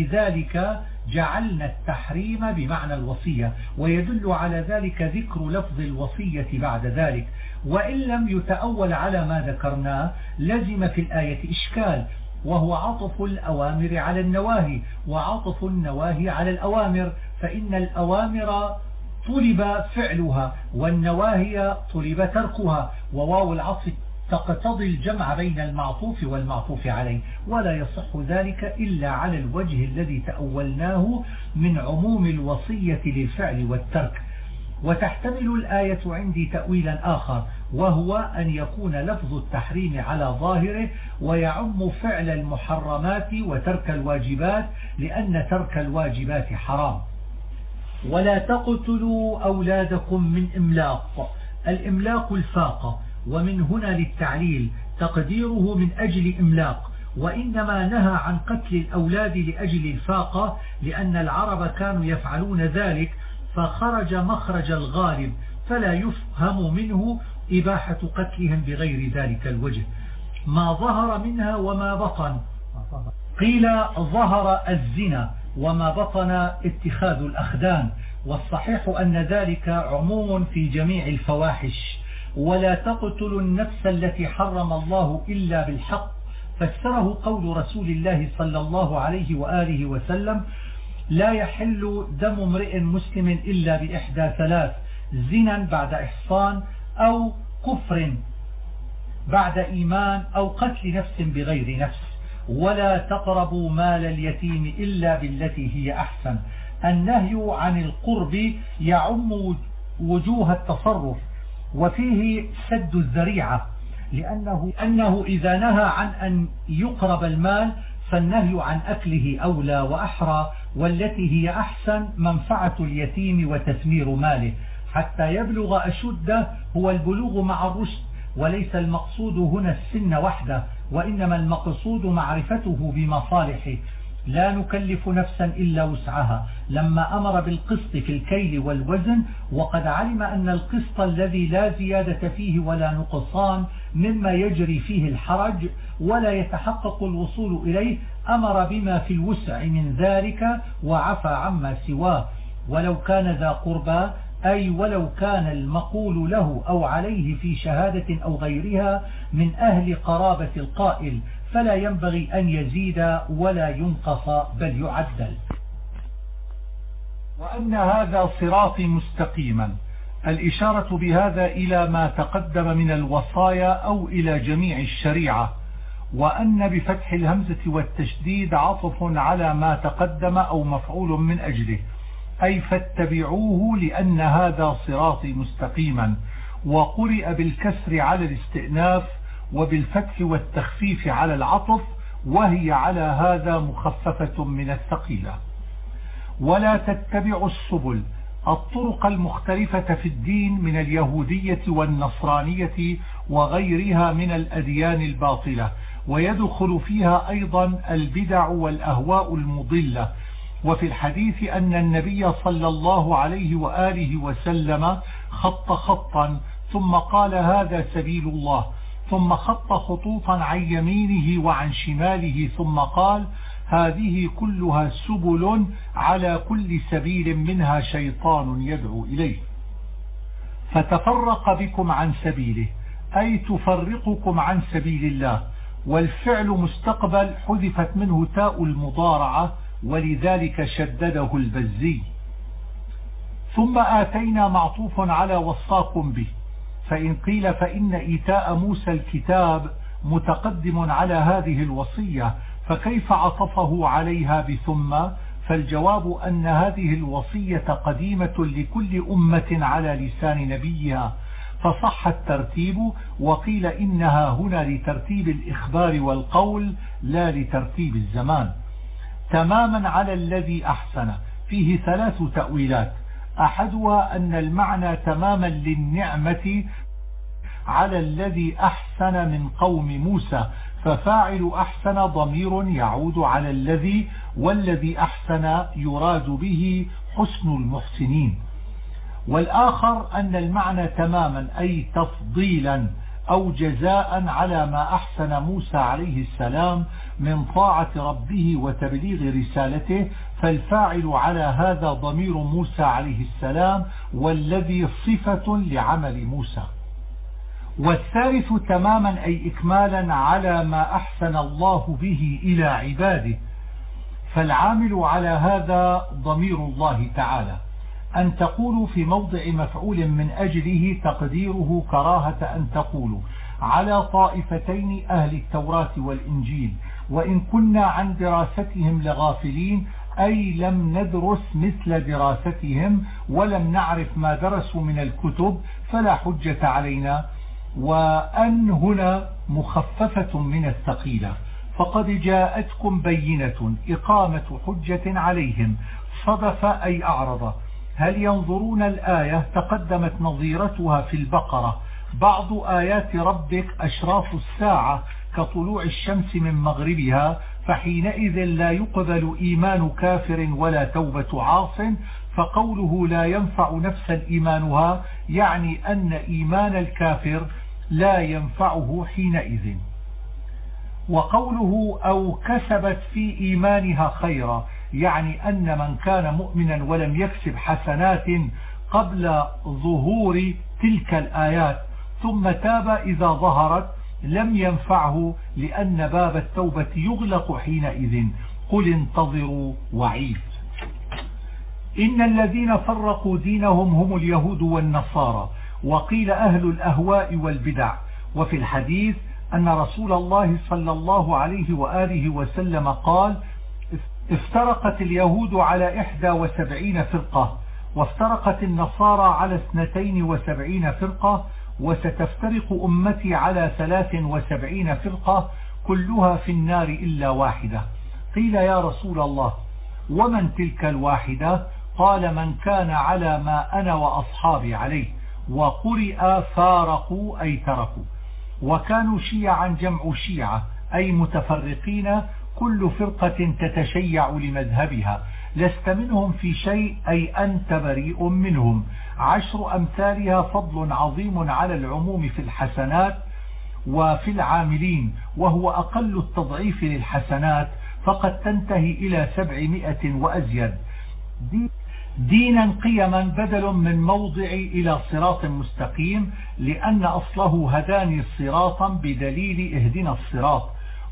فلذلك جعلنا التحريم بمعنى الوصية، ويدل على ذلك ذكر لفظ الوصية بعد ذلك. وإن لم يتأول على ما ذكرناه لزم في الآية إشكال، وهو عطف الأوامر على النواهي وعطف النواهي على الأوامر، فإن الأوامر طلب فعلها والنواهي طلب تركها، وواو العطف تقتضي الجمع بين المعطوف والمعطوف عليه، ولا يصح ذلك إلا على الوجه الذي تأولناه من عموم الوصية للفعل والترك. وتحتمل الآية عندي تأويلا آخر، وهو أن يكون لفظ التحريم على ظاهره ويعم فعل المحرمات وترك الواجبات، لأن ترك الواجبات حرام. ولا تقتلوا أولادكم من إملاق، الإملاق الفاقة، ومن هنا للتعليل تقديره من أجل إملاق، وإنما نهى عن قتل الأولاد لأجل الفاقة، لأن العرب كانوا يفعلون ذلك فخرج مخرج الغالب، فلا يفهم منه إباحة قتلهم بغير ذلك الوجه. ما ظهر منها وما بطن، قيل ظهر الزنا وما بطن اتخاذ الأخدان، والصحيح أن ذلك عموم في جميع الفواحش. ولا تقتلوا النفس التي حرم الله إلا بالحق، فسره قول رسول الله صلى الله عليه وآله وسلم لا يحل دم امرئ مسلم إلا بإحدى ثلاث: زنا بعد إحصان، أو كفر بعد إيمان، أو قتل نفس بغير نفس. ولا تقربوا مال اليتيم إلا بالتي هي أحسن. النهي عن القرب يعم وجوه التصرف، وفيه سد الذريعة، لأنه إذا نهى عن أن يقرب المال فالنهي عن أكله أولى وأحرى، والتي هي أحسن منفعة اليتيم وتثمير ماله حتى يبلغ أشده، هو البلوغ مع الرشد، وليس المقصود هنا السن وحده، وإنما المقصود معرفته بمصالحه. لا نكلف نفسا إلا وسعها، لما أمر بالقسط في الكيل والوزن، وقد علم أن القسط الذي لا زيادة فيه ولا نقصان مما يجري فيه الحرج ولا يتحقق الوصول إليه، أمر بما في الوسع من ذلك وعفى عما سواه. ولو كان ذا قربى أي ولو كان المقول له أو عليه في شهادة أو غيرها من أهل قرابة القائل، فلا ينبغي أن يزيد ولا ينقص بل يعدل. وأن هذا صراطي مستقيما، الإشارة بهذا إلى ما تقدم من الوصايا أو إلى جميع الشريعة. وأن بفتح الهمزة والتشديد عطف على ما تقدم أو مفعول من أجله، أي فاتبعوه لأن هذا صراطي مستقيما. وقرئ بالكسر على الاستئناف وبالفتح والتخفيف على العطف، وهي على هذا مخففة من الثقيلة. ولا تتبعوا السبل، الطرق المختلفة في الدين من اليهودية والنصرانية وغيرها من الأديان الباطلة، ويدخل فيها أيضا البدع والأهواء المضلة. وفي الحديث أن النبي صلى الله عليه وآله وسلم خط خطا ثم قال هذا سبيل الله، ثم خط خطوطا عن يمينه وعن شماله ثم قال هذه كلها سبل على كل سبيل منها شيطان يدعو إليه، فتفرق بكم عن سبيله أي تفرقكم عن سبيل الله. والفعل مستقبل حذفت منه تاء المضارعة ولذلك شدده البزي. ثم آتينا معطوف على وصاكم به، فإن قيل فإن إيتاء موسى الكتاب متقدم على هذه الوصية، فكيف عطفه عليها بثم؟ فالجواب أن هذه الوصية قديمة لكل أمة على لسان نبيها، فصح الترتيب. وقيل إنها هنا لترتيب الإخبار والقول لا لترتيب الزمان. تماما على الذي أحسن فيه 3 تأويلات، أحدها أن المعنى تماما للنعمة على الذي أحسن من قوم موسى، ففاعل أحسن ضمير يعود على الذي، والذي أحسن يراد به حسن المحسنين. والآخر أن المعنى تماما أي تفضيلا أو جزاء على ما أحسن موسى عليه السلام من طاعة ربه وتبليغ رسالته، فالفاعل على هذا ضمير موسى عليه السلام، والذي صفة لعمل موسى. والثالث تماما أي إكمالا على ما أحسن الله به إلى عباده، فالعامل على هذا ضمير الله تعالى. أن تقولوا في موضع مفعول من أجله تقديره كراهة أن تقولوا على طائفتين أهل التوراة والإنجيل وإن كنا عن دراستهم لغافلين، أي لم ندرس مثل دراستهم ولم نعرف ما درسوا من الكتب فلا حجة علينا. وأن هنا مخففة من الثقيلة، فقد جاءتكم بينة إقامة حجة عليهم، صدف أي أعرض. هل ينظرون الآية تقدمت نظيرتها في البقرة. بعض آيات ربك أشراف الساعة كطلوع الشمس من مغربها، فحينئذ لا يقبل إيمان كافر ولا توبة عاص، فقوله لا ينفع نفسا إيمانها يعني أن إيمان الكافر لا ينفعه حينئذ. وقوله أو كسبت في إيمانها خيرا يعني أن من كان مؤمنا ولم يكسب حسنات قبل ظهور تلك الآيات ثم تاب إذا ظهرت لم ينفعه، لأن باب التوبة يغلق حينئذ. قل انتظروا وعيد. إن الذين فرقوا دينهم هم اليهود والنصارى، وقيل أهل الأهواء والبدع. وفي الحديث أن رسول الله صلى الله عليه وآله وسلم قال افترقت اليهود على 71 فرقة، وافترقت النصارى على 72 فرقة، وستفترق أمتي على 73 فرقة كلها في النار إلا واحدة. قيل يا رسول الله ومن تلك الواحدة؟ قال من كان على ما أنا وأصحابي عليه. وقرئ فارقوا أي تركوا. وكانوا شيعا جمع شيعة أي متفرقين، كل فرقة تتشيع لمذهبها، لست منهم في شيء أي أنت بريء منهم. 10 أمثالها فضل عظيم على العموم في الحسنات وفي العاملين، وهو أقل التضعيف للحسنات، فقد تنتهي إلى 700 وأزيد. دينا قيما بدل من موضع إلى صراط مستقيم، لأن أصله هداني صراطا بدليل اهدنا الصراط.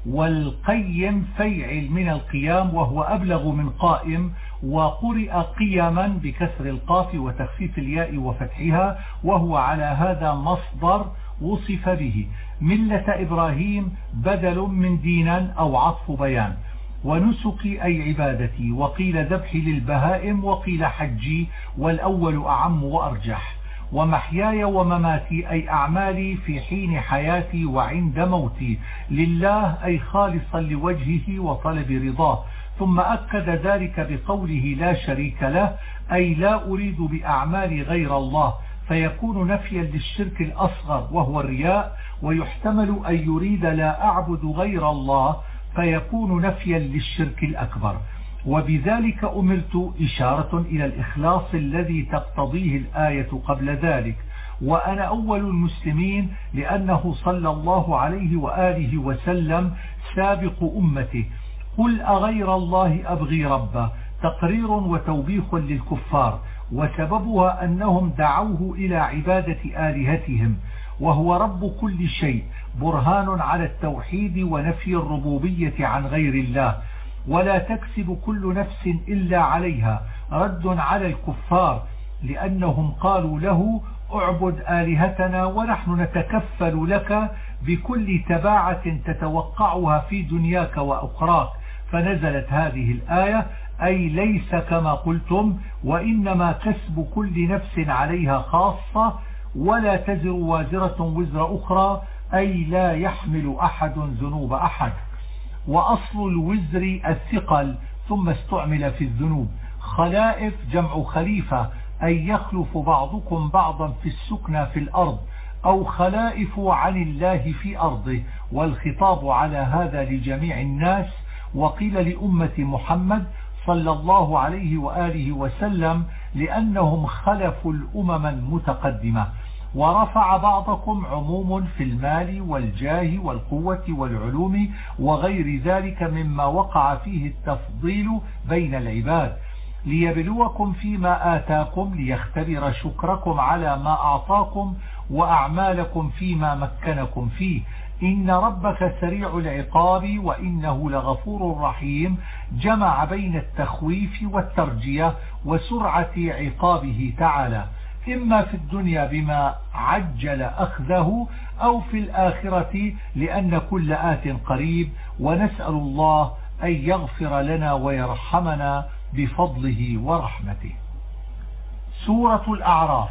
والقيم فيعل من القيام وهو أبلغ من قائم، وقرئ قيما بكسر القاف وتخفيف الياء وفتحها، وهو على هذا مصدر وصف به. ملة إبراهيم بدل من دينا أو عطف بيان. ونسكي أي عبادتي، وقيل ذبحي للبهائم، وقيل حجي، والأول أعم وأرجح. ومحياي ومماتي أي أعمالي في حين حياتي وعند موتي، لله أي خالصا لوجهه وطلب رضاه. ثم أكد ذلك بقوله لا شريك له، أي لا أريد بأعمالي غير الله، فيكون نفيا للشرك الأصغر وهو الرياء، ويحتمل أن يريد لا أعبد غير الله، فيكون نفيا للشرك الأكبر. وبذلك أمرت إشارة إلى الإخلاص الذي تقتضيه الآية قبل ذلك. وأنا أول المسلمين، لأنه صلى الله عليه وآله وسلم سابق أمته. قل أغير الله أبغي ربا، تقرير وتوبيخ للكفار، وسببها أنهم دعوه إلى عبادة آلهتهم، وهو رب كل شيء، برهان على التوحيد ونفي الربوبية عن غير الله. ولا تكسب كل نفس إلا عليها، رد على الكفار، لأنهم قالوا له اعبد آلهتنا ونحن نتكفل لك بكل تباعة تتوقعها في دنياك وأخراك. فنزلت هذه الآية، أي ليس كما قلتم، وإنما كسب كل نفس عليها خاصة، ولا تزر وازرة وزر أخرى، أي لا يحمل أحد ذنوب أحد. وأصل الوزر الثقل، ثم استعمل في الذنوب. خلائف جمع خليفة، أي يخلف بعضكم بعضا في السكنى في الأرض، أو خلائف عن الله في أرضه، والخطاب على هذا لجميع الناس. وقيل لأمة محمد صلى الله عليه وآله وسلم لأنهم خلفوا الأمم المتقدمة. ورفع بعضكم عموم في المال والجاه والقوة والعلوم وغير ذلك مما وقع فيه التفضيل بين العباد، ليبلوكم فيما آتاكم، ليختبر شكركم على ما أعطاكم وأعمالكم فيما مكنكم فيه. إن ربك سريع العقاب وإنه لغفور رحيم، جمع بين التخويف والترجية وسرعة عقابه تعالى، إما في الدنيا بما عجل أخذه، أو في الآخرة لأن كل آت قريب. ونسأل الله أن يغفر لنا ويرحمنا بفضله ورحمته. سورة الأعراف.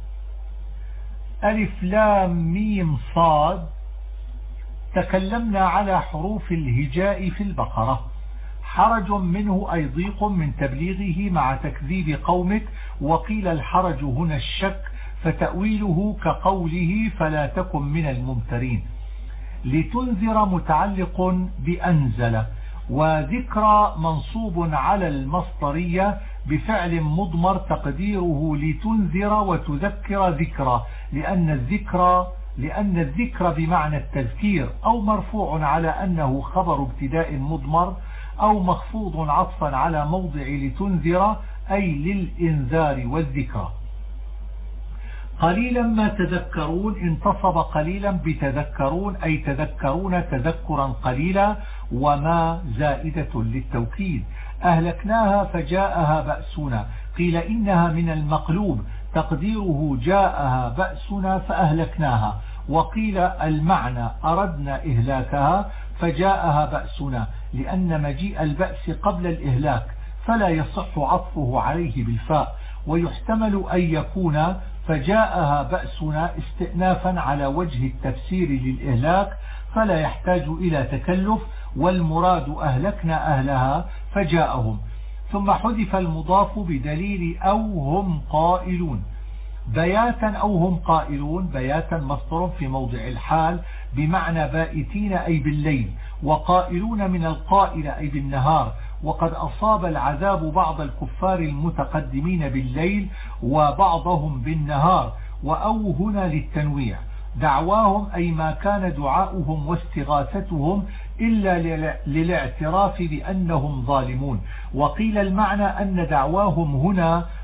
ألف لام ميم صاد. تكلمنا على حروف الهجاء في البقرة. حرج منه أي ضيق من تبليغه مع تكذيب قومك. وقيل الحرج هنا الشك، فتأويله كقوله فلا تكن من الممترين. لتنذر متعلق بأنزل، وذكرى منصوب على المصدرية بفعل مضمر تقديره لتنذر وتذكر ذكرى، لأن الذكر بمعنى التذكير، أو مرفوع على أنه خبر ابتداء مضمر، أو مخفوض عطفا على موضع لتنذر أي للإنذار والذكرى. قليلا ما تذكرون، انتصب قليلا بتذكرون أي تذكرون تذكرا قليلا، وما زائدة للتوكيد. أهلكناها فجاءها بأسنا، قيل إنها من المقلوب، تقديره جاءها بأسنا فأهلكناها. وقيل المعنى أردنا إهلاكها فجاءها بأسنا، لأن مجيء البأس قبل الإهلاك، فلا يصح عطفه عليه بالفاء. ويحتمل أن يكون فجاءها بأسنا استئنافا على وجه التفسير للإهلاك، فلا يحتاج إلى تكلف، والمراد أهلكنا أهلها فجاءهم. ثم حذف المضاف بدليل أو هم قائلون. بياتا أو هم قائلون، بياتا مصدر في موضع الحال بمعنى بائتين أي بالليل، وقائلون من القائل أي بالنهار. وقد أصاب العذاب بعض الكفار المتقدمين بالليل وبعضهم بالنهار، وأو هنا للتنويع. دعواهم أي ما كان دعاؤهم واستغاثتهم إلا للاعتراف بأنهم ظالمون. وقيل المعنى أن دعواهم هنا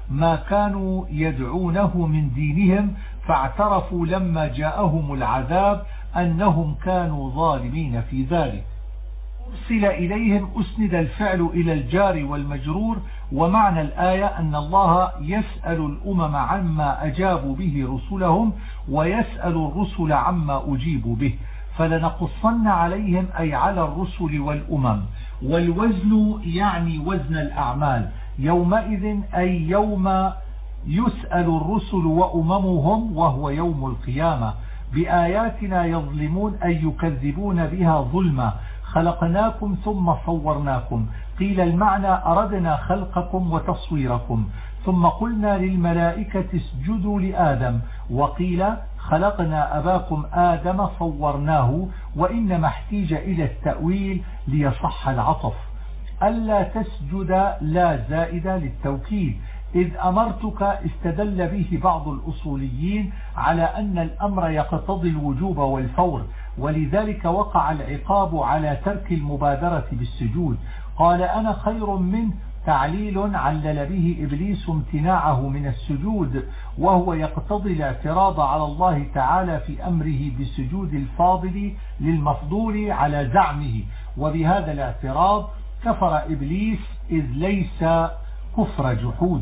ما كانوا يدعونه من دينهم، فاعترفوا لما جاءهم العذاب أنهم كانوا ظالمين في ذلك. أرسل إليهم أسند الفعل إلى الجار والمجرور، ومعنى الآية أن الله يسأل الأمم عما أجابوا به رسلهم ويسأل الرسل عما أجيبوا به، فلنقصن عليهم أي على الرسل والأمم. والوزن يعني وزن الأعمال يومئذ أي يوم يسأل الرسل وأممهم وهو يوم القيامة بآياتنا يظلمون أي يكذبون بها ظلما. خلقناكم ثم صورناكم، قيل المعنى أردنا خلقكم وتصويركم، ثم قلنا للملائكة اسجدوا لآدم، وقيل خلقنا أباكم آدم صورناه، وإنما احتيج إلى التأويل ليصح العطف. ألا تسجد لا زائدة للتوكيد، إذ أمرتك استدل به بعض الأصوليين على أن الأمر يقتضي الوجوب والفور، ولذلك وقع العقاب على ترك المبادرة بالسجود. قال أنا خير منه، تعليل علل به إبليس امتناعه من السجود، وهو يقتضي الاعتراض على الله تعالى في أمره بسجود الفاضل للمفضول على زعمه، وبهذا الاعتراض كفر إبليس إذ ليس كفر جحود.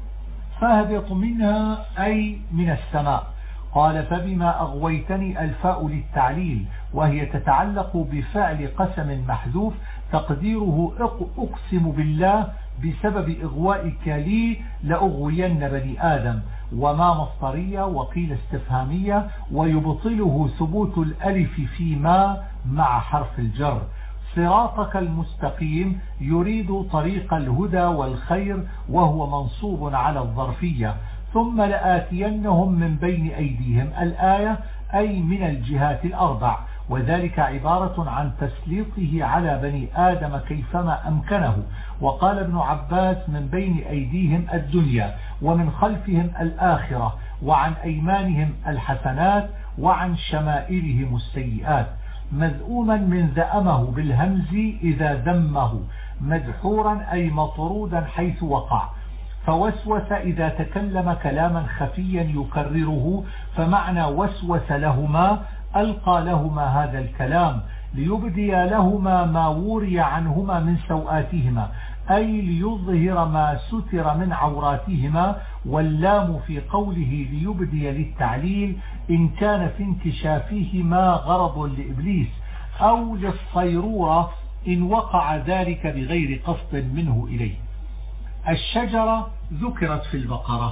فاهبط منها أي من السماء. قال فبما أغويتني الفاء للتعليل، وهي تتعلق بفعل قسم محذوف تقديره أقسم بالله بسبب إغوائك لي لأغوين بني آدم، وما مصدرية وقيل استفهامية، ويبطله ثبوت الألف فيما مع حرف الجر. صراطك المستقيم يريد طريق الهدى والخير، وهو منصوب على الظرفية. ثم لآتينهم من بين أيديهم الآية أي من الجهات الأربع، وذلك عبارة عن تسليطه على بني آدم كيفما أمكنه. وقال ابن عباس من بين أيديهم الدنيا، ومن خلفهم الآخرة، وعن أيمانهم الحسنات، وعن شمائلهم السيئات. مذءوما من ذأمه بالهمز إذا ذمه، مدحورا أي مطرودا حيث وقع. فوسوس إذا تكلم كلاما خفيا يكرره، فمعنى وسوس لهما ألقى لهما هذا الكلام ليبدي لهما ما وري عنهما من سوآتهما، أي ليظهر ما ستر من عوراتهما. واللام في قوله ليبدي للتعليل إن كان في انكشافهما غرض لإبليس، أو للصيرورة إن وقع ذلك بغير قصد منه إليه. الشجرة ذكرت في البقرة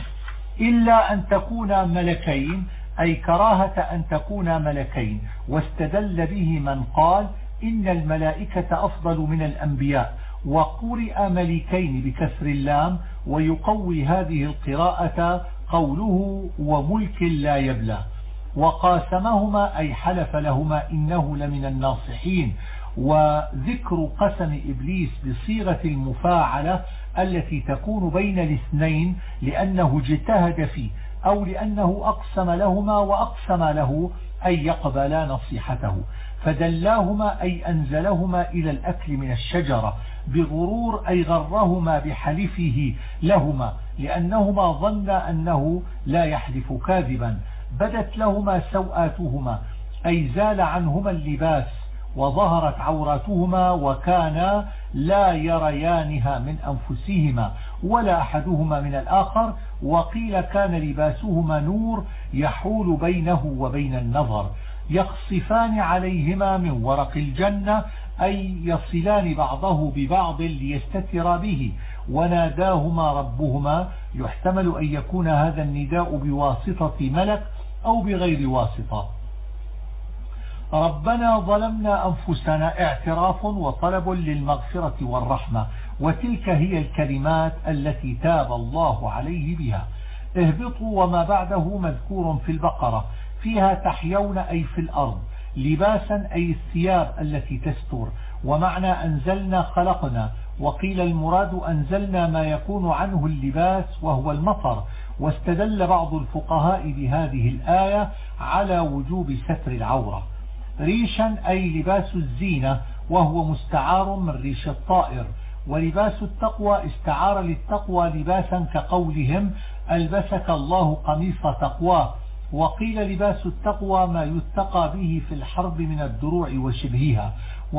إلا أن تكون ملكين، أي كراهة أن تكون ملكين، واستدل به من قال إن الملائكة أفضل من الأنبياء، وقرئ ملكين بكسر اللام، ويقوي هذه القراءة قوله وملك لا يبلى. وقاسمهما أي حلف لهما إنه لمن الناصحين. وذكر قسم إبليس بصيغة المفاعلة التي تكون بين الاثنين لأنه اجتهد فيه، أو لأنه أقسم لهما وأقسم له أي يقبلا نصيحته، فدلاهما أي أنزلهما إلى الأكل من الشجرة بغرور، أي غرهما بحلفه لهما لأنهما ظن أنه لا يحلف كاذبا. بدت لهما سوآتهما أي زال عنهما اللباس وظهرت عوراتهما، وكانا لا يريانها من أنفسهما ولا أحدهما من الآخر. وقيل كان لباسهما نور يحول بينه وبين النظر. يخصفان عليهما من ورق الجنة أي يصلان بعضه ببعض ليستتر به. وناداهما ربهما، يحتمل أن يكون هذا النداء بواسطة ملك أو بغير واسطة. ربنا ظلمنا أنفسنا اعتراف وطلب للمغفرة والرحمة، وتلك هي الكلمات التي تاب الله عليه بها. اهبطوا وما بعده مذكور في البقرة، فيها تحيون أي في الأرض، لباسا أي الثياب التي تستر، ومعنى أنزلنا خلقنا. وقيل المراد أنزلنا ما يكون عنه اللباس وهو المطر. واستدل بعض الفقهاء بهذه الآية على وجوب ستر العورة. ريشا أي لباس الزينة، وهو مستعار من ريش الطائر. ولباس التقوى استعار للتقوى لباسا كقولهم ألبسك الله قميص تقواه. وقيل لباس التقوى ما يتقى به في الحرب من الدروع وشبهها.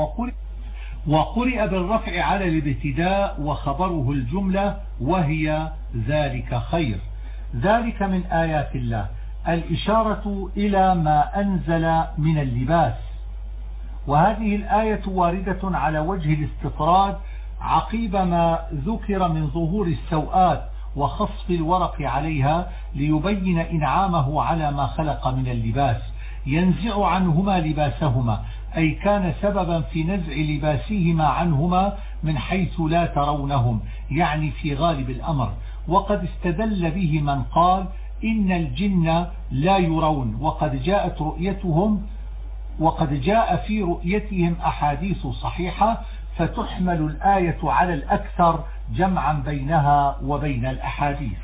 وقرئ بالرفع على الابتداء وخبره الجملة وهي ذلك خير. ذلك من آيات الله، الإشارة إلى ما أنزل من اللباس. وهذه الآية واردة على وجه الاستطراد عقيب ما ذكر من ظهور السوءات وخصف الورق عليها ليبين إنعامه على ما خلق من اللباس، ينزع عنهما لباسهما، أي كان سببا في نزع لباسهما عنهما من حيث لا ترونهم، يعني في غالب الأمر. وقد استدل به من قال إن الجن لا يرون، وقد جاء في رؤيتهم أحاديث صحيحة، فتحمل الآية على الأكثر جمعا بينها وبين الأحاديث.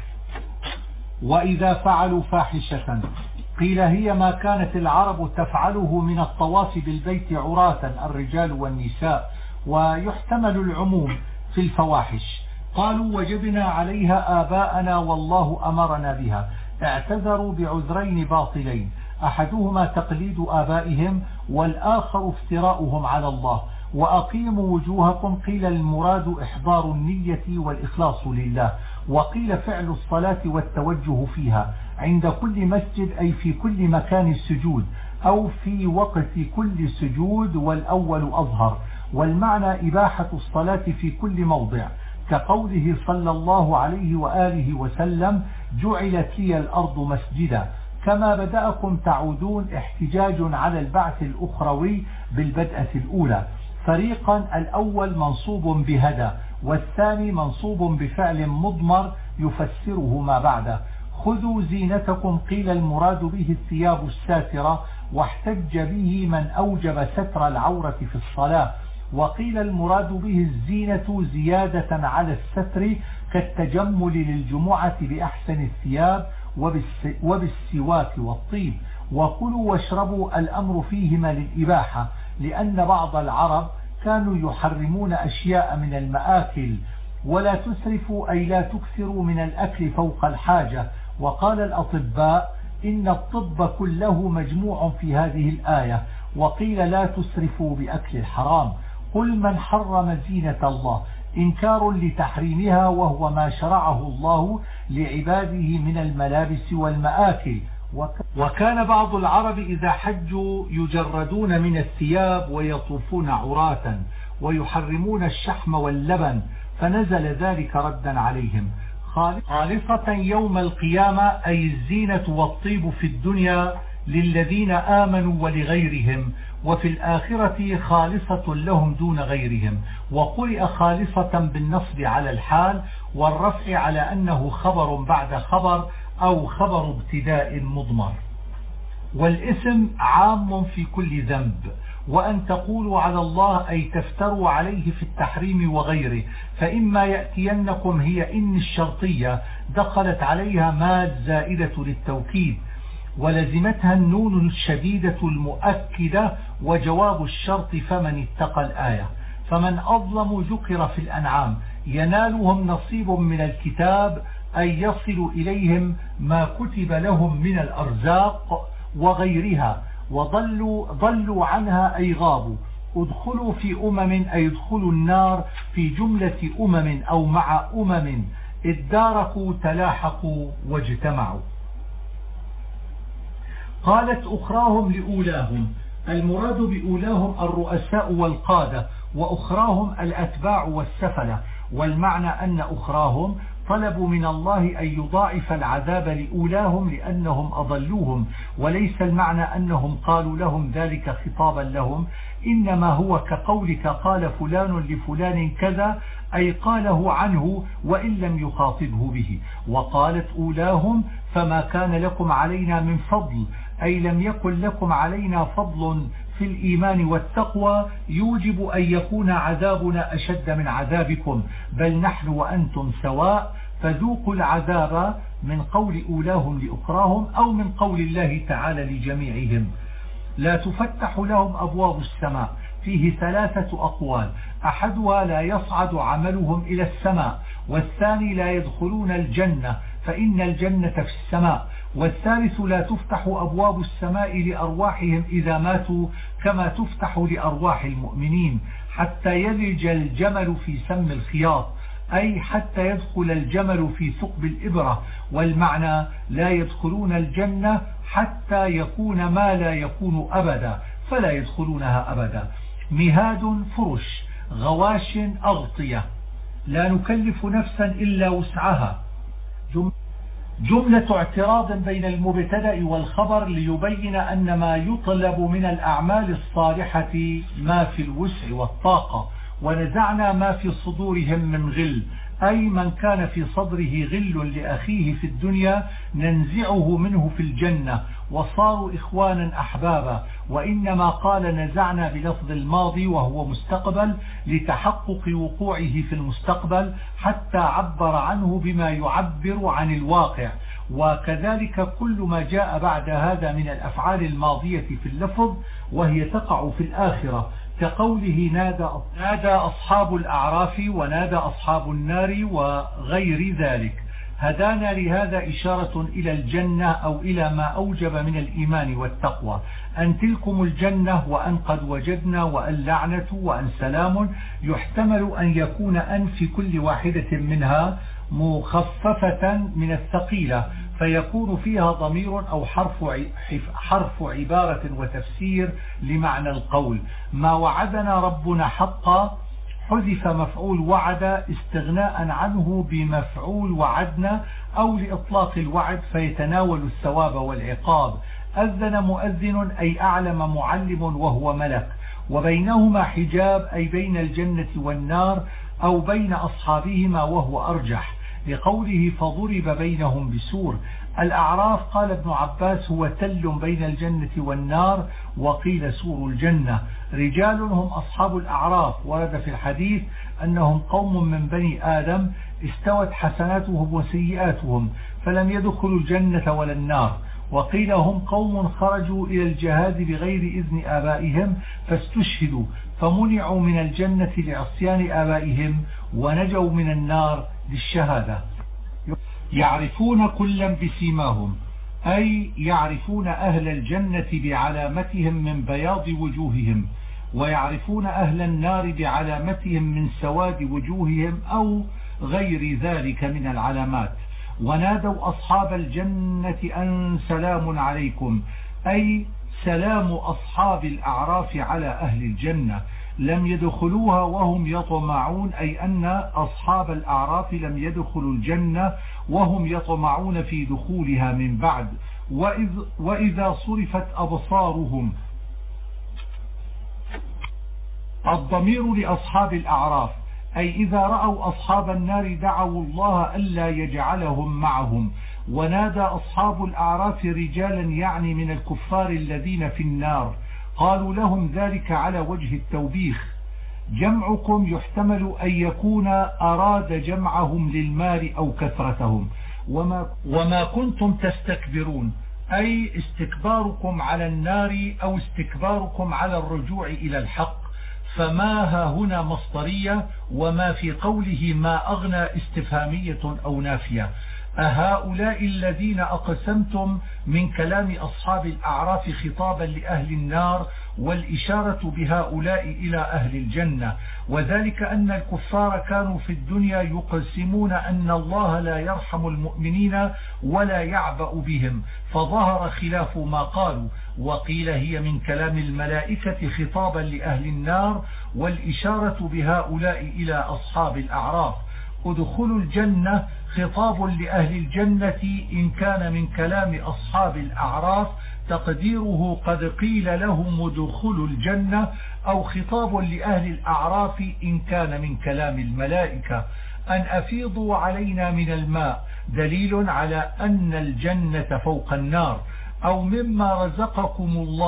وإذا فعلوا فاحشة قيل هي ما كانت العرب تفعله من الطواف بالبيت عراة الرجال والنساء، ويحتمل العموم في الفواحش. قالوا وجبنا عليها آباءنا والله أمرنا بها. اعتذروا بعذرين باطلين، أحدهما تقليد آبائهم والآخر افتراؤهم على الله. وأقيموا وجوهكم قيل المراد إحضار النية والإخلاص لله، وقيل فعل الصلاة والتوجه فيها عند كل مسجد، أي في كل مكان السجود أو في وقت كل سجود، والأول أظهر. والمعنى إباحة الصلاة في كل موضع، كقوله صلى الله عليه وآله وسلم جعلت لي الأرض مسجدا. كما بدأكم تعودون احتجاج على البعث الأخروي بالبدءة الأولى. فريقا الأول منصوب بهدى، والثاني منصوب بفعل مضمر يفسره ما بعده. خذوا زينتكم قيل المراد به الثياب الساترة، واحتج به من أوجب ستر العورة في الصلاة. وقيل المراد به الزينة زيادة على الستر كالتجمل للجمعة بأحسن الثياب وبالسواك والطيب. وكلوا واشربوا الأمر فيهما للإباحة، لأن بعض العرب كانوا يحرمون أشياء من المآكل. ولا تسرفوا أي لا تكثروا من الأكل فوق الحاجة. وقال الأطباء إن الطب كله مجموع في هذه الآية. وقيل لا تسرفوا بأكل الحرام. قل من حرم زينة الله، إنكار لتحريمها، وهو ما شرعه الله لعباده من الملابس والمآكل. وكان بعض العرب إذا حجوا يجردون من الثياب ويطوفون عراة، ويحرمون الشحم واللبن، فنزل ذلك ردا عليهم. خالصة يوم القيامة، أي الزينة والطيب في الدنيا للذين آمنوا ولغيرهم، وفي الآخرة خالصة لهم دون غيرهم. وقرئ خالصة بالنصب على الحال، والرفع على أنه خبر بعد خبر أو خبر ابتداء مضمر. والاسم عام في كل ذنب. وأن تقولوا على الله أي تفتروا عليه في التحريم وغيره. فإما يأتينكم هي إن الشرطية دخلت عليها ما زائدة للتوكيد، ولزمتها النون الشديدة المؤكدة وجواب الشرط فمن اتقى الآية. فمن أظلم ذكر في الأنعام، ينالهم نصيب من الكتاب أي يصل إليهم ما كتب لهم من الأرزاق وغيرها، ضلوا عنها أي غابوا. ادخلوا في أي ادخلوا النار في جملة أو مع اداركوا تلاحقوا واجتمعوا. قالت أخراهم لأولاهم، المراد بأولاهم الرؤساء والقادة، وأخراهم الأتباع والسفلة. والمعنى أن أخراهم طلبوا من الله أن يضاعف العذاب لأولاهم لأنهم أضلوهم، وليس المعنى أنهم قالوا لهم ذلك خطابا لهم، إنما هو كقولك قال فلان لفلان كذا، أي قاله عنه وإن لم يخاطبه به. وقالت أولاهم فما كان لكم علينا من فضل، أي لم يكن لكم علينا فضل في الإيمان والتقوى يوجب أن يكون عذابنا أشد من عذابكم، بل نحن وأنتم سواء، فذوقوا العذاب، من قول أولاهم لأخراهم أو من قول الله تعالى لجميعهم. لا تفتح لهم أبواب السماء، فيه 3 أقوال، أحدها لا يصعد عملهم إلى السماء، والثاني لا يدخلون الجنة فإن الجنة في السماء، والثالث لا تفتح أبواب السماء لأرواحهم إذا ماتوا كما تفتح لأرواح المؤمنين حتى يلج الجمل في سم الخياط، أي حتى يدخل الجمل في ثقب الإبرة. والمعنى لا يدخلون الجنة حتى يكون ما لا يكون أبدا فلا يدخلونها أبدا. مهاد فرش، غواش أغطية، لا نكلف نفسا إلا وسعها. جملة اعتراض بين المبتدأ والخبر ليبين أن ما يطلب من الأعمال الصالحة ما في الوسع والطاقة. ونزعنا ما في صدورهم من غل، أي من كان في صدره غل لأخيه في الدنيا ننزعه منه في الجنة، وصاروا إخوانا أحبابا. وإنما قال نزعنا بلفظ الماضي وهو مستقبل لتحقق وقوعه في المستقبل، حتى عبر عنه بما يعبر عن الواقع. وكذلك كل ما جاء بعد هذا من الأفعال الماضية في اللفظ وهي تقع في الآخرة، كقوله نادى أصحاب الأعراف ونادى أصحاب النار وغير ذلك. هدانا لهذا إشارة إلى الجنة أو إلى ما أوجب من الإيمان والتقوى، أن تلكم الجنة وأن قد وجدنا وأن لعنة وأن سلام، يحتمل أن يكون أن في كل واحدة منها مخففة من الثقيلة فيكون فيها ضمير أو حرف عبارة وتفسير لمعنى القول. ما وعدنا ربنا حقا حذف مفعول وعد استغناء عنه بمفعول وعدنا أو لإطلاق الوعد فيتناول الثواب والعقاب. أذن مؤذن أي أعلم معلم وهو ملك، وبينهما حجاب أي بين الجنة والنار أو بين أصحابهما وهو أرجح، لقوله فضرب بينهم بسور. الأعراف قال ابن عباس هو تل بين الجنة والنار، وقيل سور الجنة. رجال هم أصحاب الأعراف، ورد في الحديث أنهم قوم من بني آدم استوت حسناتهم وسيئاتهم فلم يدخلوا الجنة ولا النار. وقيل هم قوم خرجوا إلى الجهاد بغير إذن آبائهم فاستشهدوا فمنعوا من الجنة لعصيان آبائهم ونجوا من النار للشهادة. يعرفون كلا بسيماهم، أي يعرفون أهل الجنة بعلامتهم من بياض وجوههم، ويعرفون أهل النار بعلامتهم من سواد وجوههم أو غير ذلك من العلامات. ونادوا أصحاب الجنة أن سلام عليكم، أي سلام أصحاب الأعراف على أهل الجنة، لم يدخلوها وهم يطمعون، أي أن أصحاب الأعراف لم يدخلوا الجنة وهم يطمعون في دخولها من بعد. وإذا صرفت أبصارهم، الضمير لأصحاب الأعراف، أي إذا رأوا أصحاب النار دعوا الله ألا يجعلهم معهم. ونادى أصحاب الأعراف رجالا يعني من الكفار الذين في النار، قالوا لهم ذلك على وجه التوبيخ. جمعكم يحتمل أن يكون أراد جمعهم للمال أو كثرتهم. وما كنتم تستكبرون، أي استكباركم على النار أو استكباركم على الرجوع إلى الحق. فما ها هنا مصدرية، وما في قوله ما أغنى استفهامية أو نافية. أهؤلاء الذين أقسمتم من كلام أصحاب الأعراف خطابا لأهل النار، والإشارة بهؤلاء إلى أهل الجنة، وذلك أن الكفار كانوا في الدنيا يقسمون أن الله لا يرحم المؤمنين ولا يعبأ بهم، فظهر خلاف ما قالوا. وقيل هي من كلام الملائكة خطابا لأهل النار، والإشارة بهؤلاء إلى أصحاب الأعراف. ادخلوا الجنة خطاب لأهل الجنة إن كان من كلام أصحاب الأعراف، تقديره قد قيل لهم ادخلوا الجنة، أو خطاب لأهل الأعراف إن كان من كلام الملائكة. أن أفيضوا علينا من الماء دليل على أن الجنة فوق النار، أو مما رزقكم الله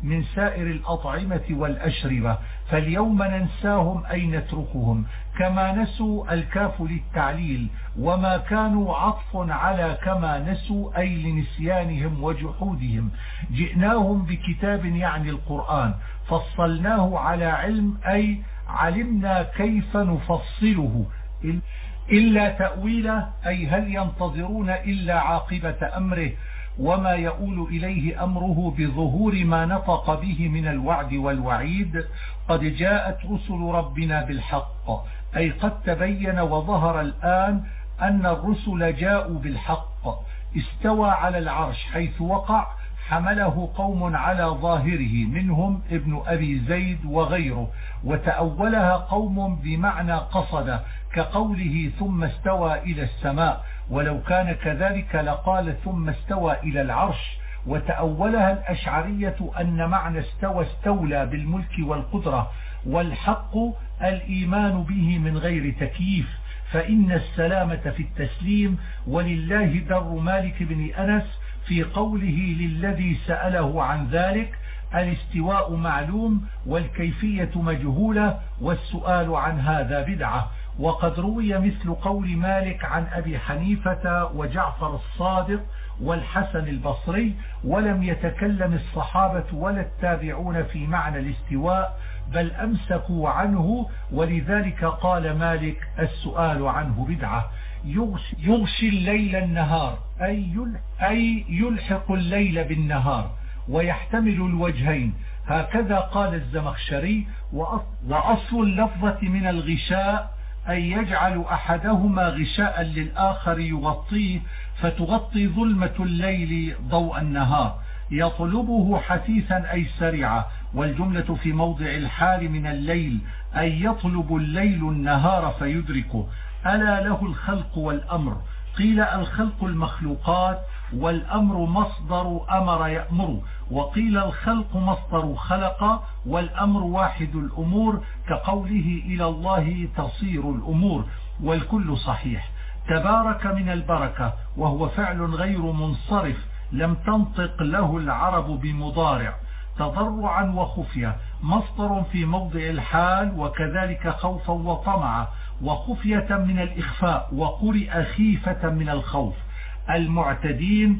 من سائر الأطعمة والأشربة، فاليوم ننساهم أي نتركهم، كما نسوا الكاف للتعليل، وما كانوا عطف على كما نسوا أي لنسيانهم وجحودهم. جئناهم بكتاب يعني القرآن، فصلناه على علم أي علمنا كيف نفصله، إلا تأويله أي هل ينتظرون إلا عاقبة أمره وما يؤول إليه أمره بظهور ما نطق به من الوعد والوعيد. قد جاءت رسل ربنا بالحق، أي قد تبين وظهر الآن أن الرسل جاءوا بالحق. استوى على العرش حيث وقع حمله قوم على ظاهره، منهم ابن أبي زيد وغيره، وتأولها قوم بمعنى قصد، كقوله ثم استوى إلى السماء، ولو كان كذلك لقال ثم استوى إلى العرش. وتأولها الأشعرية أن معنى استوى استولى بالملك والقدرة، والحق الإيمان به من غير تكييف، فإن السلامة في التسليم. ولله در مالك بن أنس في قوله للذي سأله عن ذلك: الاستواء معلوم والكيفية مجهولة والسؤال عن هذا بدعة. وقد روي مثل قول مالك عن أبي حنيفة وجعفر الصادق والحسن البصري، ولم يتكلم الصحابة ولا التابعون في معنى الاستواء، بل أمسكوا عنه، ولذلك قال مالك السؤال عنه بدعة. يغشي الليل النهار أي يلحق الليل بالنهار، ويحتمل الوجهين، هكذا قال الزمخشري. وأصل اللفظة من الغشاء أي يجعل أحدهما غشاء للآخر يغطيه، فتغطي ظلمة الليل ضوء النهار. يطلبه حثيثا أي سريعا، والجملة في موضع الحال من الليل أي يطلب الليل النهار فيدركه. ألا له الخلق والأمر، قيل الخلق المخلوقات، والأمر مصدر أمر يأمر، وقيل الخلق مصدر خلق، والأمر واحد الأمور، كقوله إلى الله تصير الأمور، والكل صحيح. تبارك من البركة، وهو فعل غير منصرف لم تنطق له العرب بمضارع. تضرعا وخفية مصدر في موضع الحال، وكذلك خوفا وطمعا، وخفية من الإخفاء، وقرئ خيفة من الخوف. المعتدين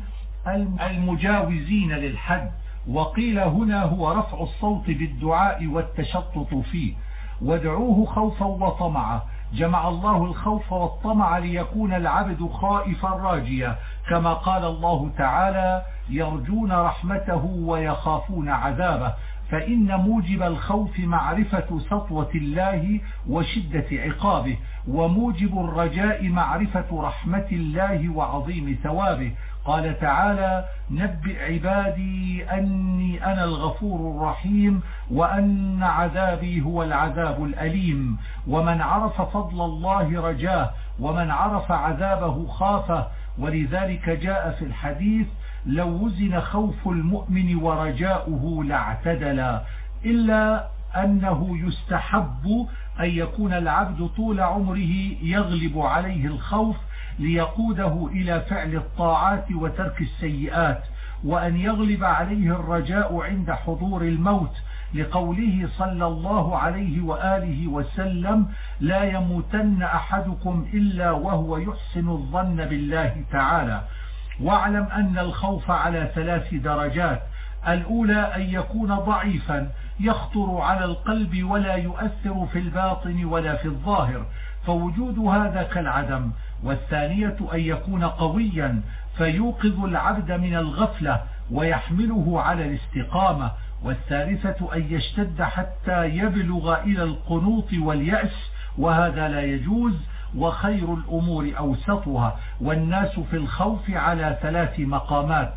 المجاوزين للحد، وقيل هنا هو رفع الصوت بالدعاء والتشطط فيه. وادعوه خوفا وطمعا، جمع الله الخوف والطمع ليكون العبد خائفا راجيا، كما قال الله تعالى: يرجون رحمته ويخافون عذابه. فإن موجب الخوف معرفة سطوة الله وشدة عقابه، وموجب الرجاء معرفة رحمة الله وعظيم ثوابه. قال تعالى: نبئ عبادي أني أنا الغفور الرحيم وأن عذابي هو العذاب الأليم. ومن عرف فضل الله رجاه، ومن عرف عذابه خافه. ولذلك جاء في الحديث: لو وزن خوف المؤمن ورجاؤه لاعتدلا، إلا أنه يستحب أن يكون العبد طول عمره يغلب عليه الخوف ليقوده إلى فعل الطاعات وترك السيئات، وأن يغلب عليه الرجاء عند حضور الموت، لقوله صلى الله عليه وآله وسلم: لا يموتن أحدكم إلا وهو يحسن الظن بالله تعالى. واعلم أن الخوف على 3 درجات: الأولى أن يكون ضعيفا يخطر على القلب ولا يؤثر في الباطن ولا في الظاهر، فوجود هذا كالعدم. والثانية أن يكون قويا فيوقظ العبد من الغفلة ويحمله على الاستقامة. والثالثة أن يشتد حتى يبلغ إلى القنوط واليأس، وهذا لا يجوز. وخير الأمور أوسطها. والناس في الخوف على 3 مقامات: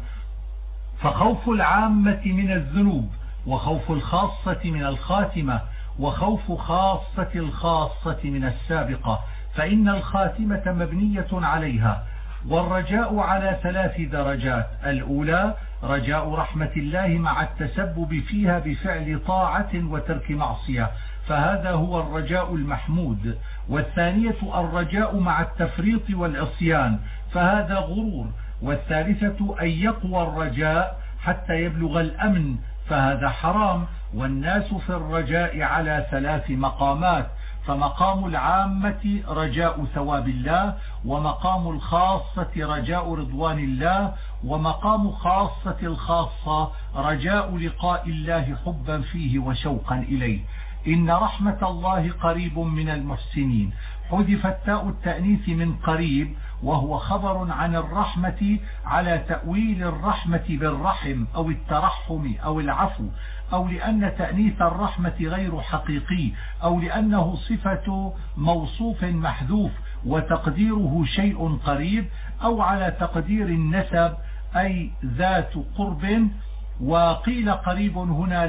فخوف العامة من الذنوب، وخوف الخاصة من الخاتمة، وخوف خاصة الخاصة من السابقة، فإن الخاتمة مبنية عليها. والرجاء على 3 درجات: الأولى رجاء رحمة الله مع التسبب فيها بفعل طاعة وترك معصية، فهذا هو الرجاء المحمود. والثانية الرجاء مع التفريط والعصيان، فهذا غرور. والثالثة أن يقوى الرجاء حتى يبلغ الأمن، فهذا حرام. والناس في الرجاء على 3 مقامات، فمقام العامة رجاء ثواب الله، ومقام الخاصة رجاء رضوان الله، ومقام خاصة الخاصة رجاء لقاء الله حبا فيه وشوقا إليه. إن رحمة الله قريب من المحسنين. حذفت تاء التأنيث من قريب، وهو خبر عن الرحمة على تأويل الرحمة بالرحم أو الترحم أو العفو، أو لأن تأنيث الرحمة غير حقيقي، أو لأنه صفة موصوف محذوف وتقديره شيء قريب، أو على تقدير النسب أي ذات قرب. وقيل قريب هنا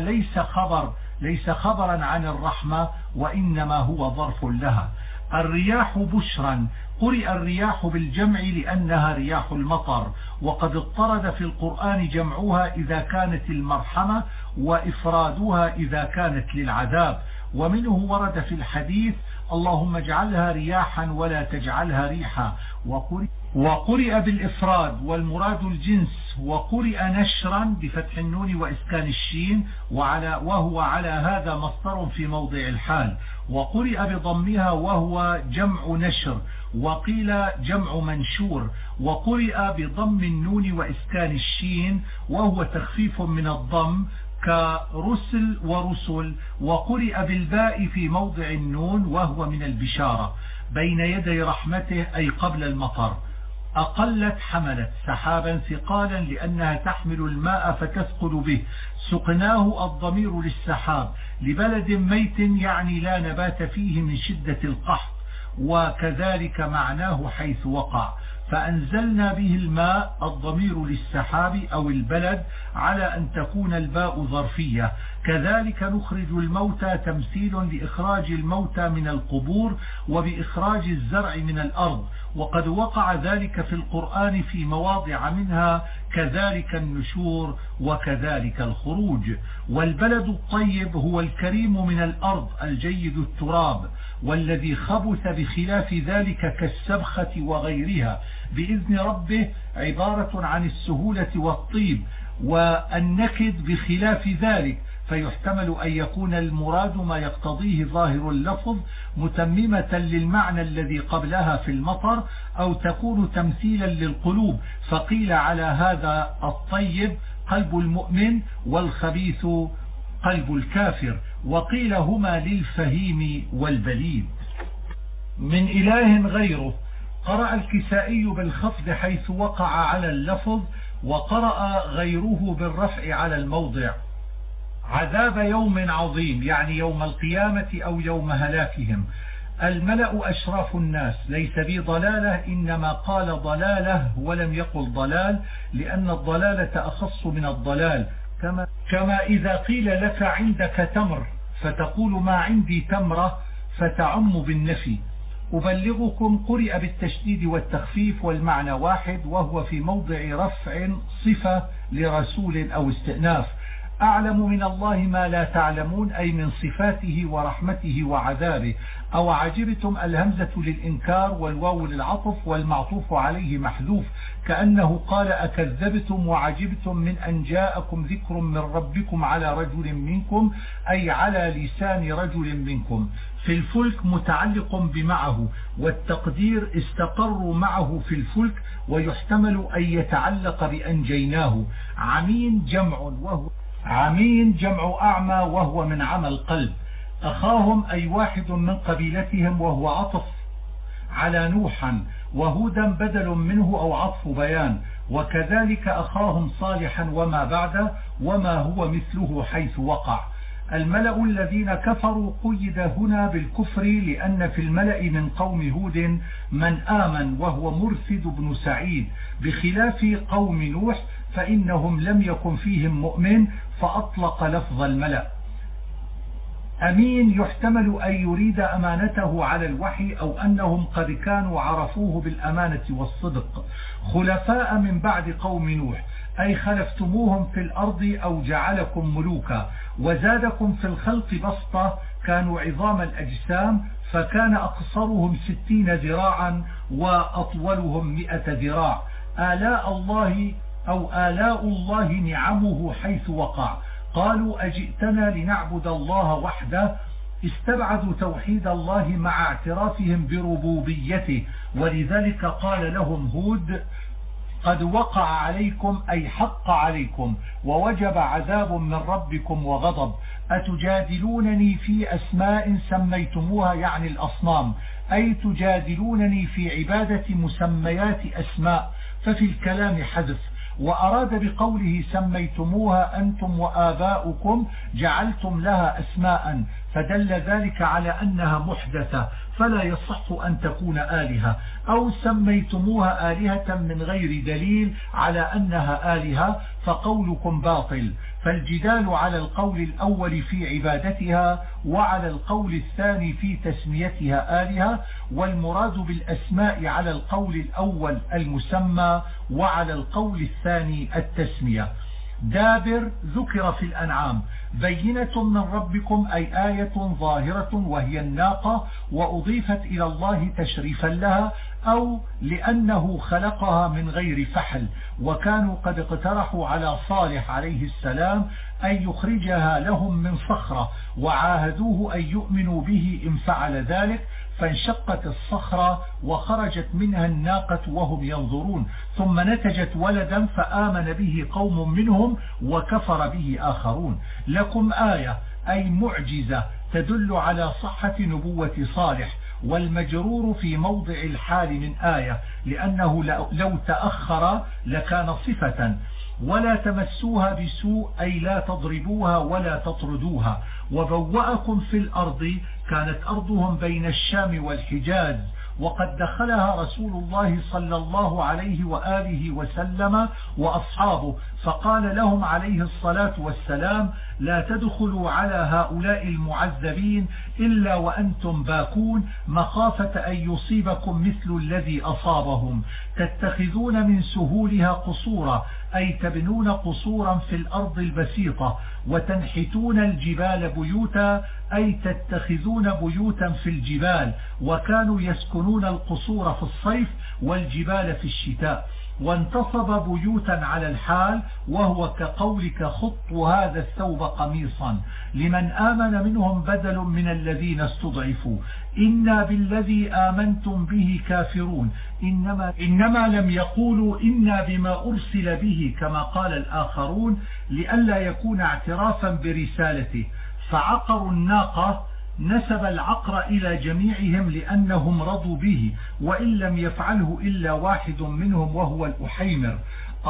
ليس خبرا عن الرحمة، وإنما هو ظرف لها. الرياح بشرا، قرئ الرياح بالجمع لأنها رياح المطر، وقد اضطرد في القرآن جمعها إذا كانت المرحمة، وإفرادها إذا كانت للعذاب. ومنه ورد في الحديث: اللهم اجعلها رياحا ولا تجعلها ريحا. وقرئ بالإفراد والمراد الجنس. وقرئ نشرا بفتح النون وإسكان الشين، وهو على هذا مصدر في موضع الحال. وقرئ بضمها وهو جمع نشر، وقيل جمع منشور. وقرئ بضم النون وإسكان الشين، وهو تخفيف من الضم كرسل ورسل. وقرئ بالباء في موضع النون، وهو من البشارة بين يدي رحمته أي قبل المطر. أقلت حملت سحابا ثقالا لأنها تحمل الماء فتثقل به. سقناه الضمير للسحاب، لبلد ميت يعني لا نبات فيه من شدة القحط، وكذلك معناه حيث وقع. فأنزلنا به الماء الضمير للسحاب أو البلد على أن تكون الباء ظرفية. كذلك نخرج الموتى تمثيل لإخراج الموتى من القبور وبإخراج الزرع من الأرض، وقد وقع ذلك في القرآن في مواضع منها كذلك النشور وكذلك الخروج. والبلد الطيب هو الكريم من الأرض الجيد التراب، والذي خبث بخلاف ذلك كالسبخة وغيرها بإذن ربه عبارة عن السهولة والطيب، والنكد بخلاف ذلك، فيحتمل أن يكون المراد ما يقتضيه ظاهر اللفظ متممة للمعنى الذي قبلها في المطر، أو تكون تمثيلا للقلوب، فقيل على هذا الطيب قلب المؤمن والخبيث قلب الكافر، وقيل هما للفهيم والبليد. من إله غيره. قرأ الكسائي بالخفض حيث وقع على اللفظ، وقرأ غيره بالرفع على الموضع. عذاب يوم عظيم يعني يوم القيامة أو يوم هلاكهم. الملأ أشراف الناس، ليس بي ضلالة، إنما قال ضلالة ولم يقل ضلال، لأن الضلالة أخص من الضلال. كما إذا قيل لك عندك تمر فتقول ما عندي تمرة، فتعم بالنفي. أبلغكم قرئ بالتشديد والتخفيف والمعنى واحد، وهو في موضع رفع صفة لرسول أو استئناف. أعلم من الله ما لا تعلمون، أي من صفاته ورحمته وعذابه. أو عجبتم الهمزة للإنكار والواو للعطف والمعطوف عليه محذوف، كأنه قال أكذبتم وعجبتم من أن جاءكم ذكر من ربكم على رجل منكم، أي على لسان رجل منكم. في الفلك متعلق بمعه، والتقدير استقروا معه في الفلك، ويحتمل أن يتعلق بأنجيناه. عمين جمع أعمى، وهو من عمى القلب. أخاهم أي واحد من قبيلتهم، وهو عطف على نوحا، وهودا بدل منه أو عطف بيان. وكذلك أخاهم صالحا وما بعده، وما هو مثله حيث وقع. الملأ الذين كفروا قيد هنا بالكفر، لأن في الملأ من قوم هود من آمن، وهو مرثد بن سعيد، بخلاف قوم نوح فإنهم لم يكن فيهم مؤمن، فأطلق لفظ الملأ. أمين يحتمل أن يريد أمانته على الوحي، أو أنهم قد كانوا عرفوه بالأمانة والصدق. خلفاء من بعد قوم نوح، أي خلفتموهم في الأرض أو جعلكم ملوكا. وزادكم في الخلق بسطة، كانوا عظام الأجسام، فكان أقصرهم 60 ذراعا وأطولهم 100 ذراع. آلاء الله أو آلاء الله نعمه حيث وقع. قالوا أجئتنا لنعبد الله وحده، استبعدوا توحيد الله مع اعترافهم بربوبيته، ولذلك قال لهم هود قد وقع عليكم أي حق عليكم ووجب عذاب من ربكم وغضب، أتجادلونني في أسماء سميتموها يعني الأصنام، أي تجادلونني في عبادة مسميات أسماء، ففي الكلام حذف، وأراد بقوله سميتموها أنتم وآباؤكم جعلتم لها أسماء، فدل ذلك على أنها محدثة فلا يصح أن تكون آلهة، أو سميتموها آلهة من غير دليل على أنها آلهة فقولكم باطل، فالجدال على القول الأول في عبادتها وعلى القول الثاني في تسميتها آلهة، والمراد بالأسماء على القول الأول المسمى وعلى القول الثاني التسمية. دابر ذكر في الأنعام، بينة من ربكم أي آية ظاهرة وهي الناقة، وأضيفت إلى الله تشريفا لها أو لأنه خلقها من غير فحل، وكانوا قد اقترحوا على صالح عليه السلام أن يخرجها لهم من صخرة، وعاهدوه أن يؤمنوا به إن فعل ذلك، فانشقت الصخرة وخرجت منها الناقة وهم ينظرون، ثم نتجت ولدا فآمن به قوم منهم وكفر به آخرون. لكم آية أي معجزة تدل على صحة نبوة صالح، والمجرور في موضع الحال من آية لأنه لو تأخر لكان صفة. ولا تمسوها بسوء أي لا تضربوها ولا تطردوها. وبوأكم في الأرض، كانت أرضهم بين الشام والحجاز، وقد دخلها رسول الله صلى الله عليه وآله وسلم وأصحابه، فقال لهم عليه الصلاة والسلام لا تدخلوا على هؤلاء المعذبين إلا وأنتم باكون مخافة أن يصيبكم مثل الذي أصابهم، تتخذون من سهولها قصورا أي تبنون قصورا في الأرض البسيطة، وتنحتون الجبال بيوتا أي تتخذون بيوتا في الجبال، وكانوا يسكنون القصور في الصيف والجبال في الشتاء. وانتصب بيوتا على الحال، وهو كقولك خط هذا الثوب قميصا، لمن آمن منهم بدل من الذين استضعفوا، إنا بالذي آمنتم به كافرون، إنما لم يقولوا إنا بما أرسل به كما قال الآخرون لئلا يكون اعترافا برسالته. فعقروا الناقة، نسب العقر إلى جميعهم لأنهم رضوا به، وإن لم يفعله إلا واحد منهم وهو الأحيمر.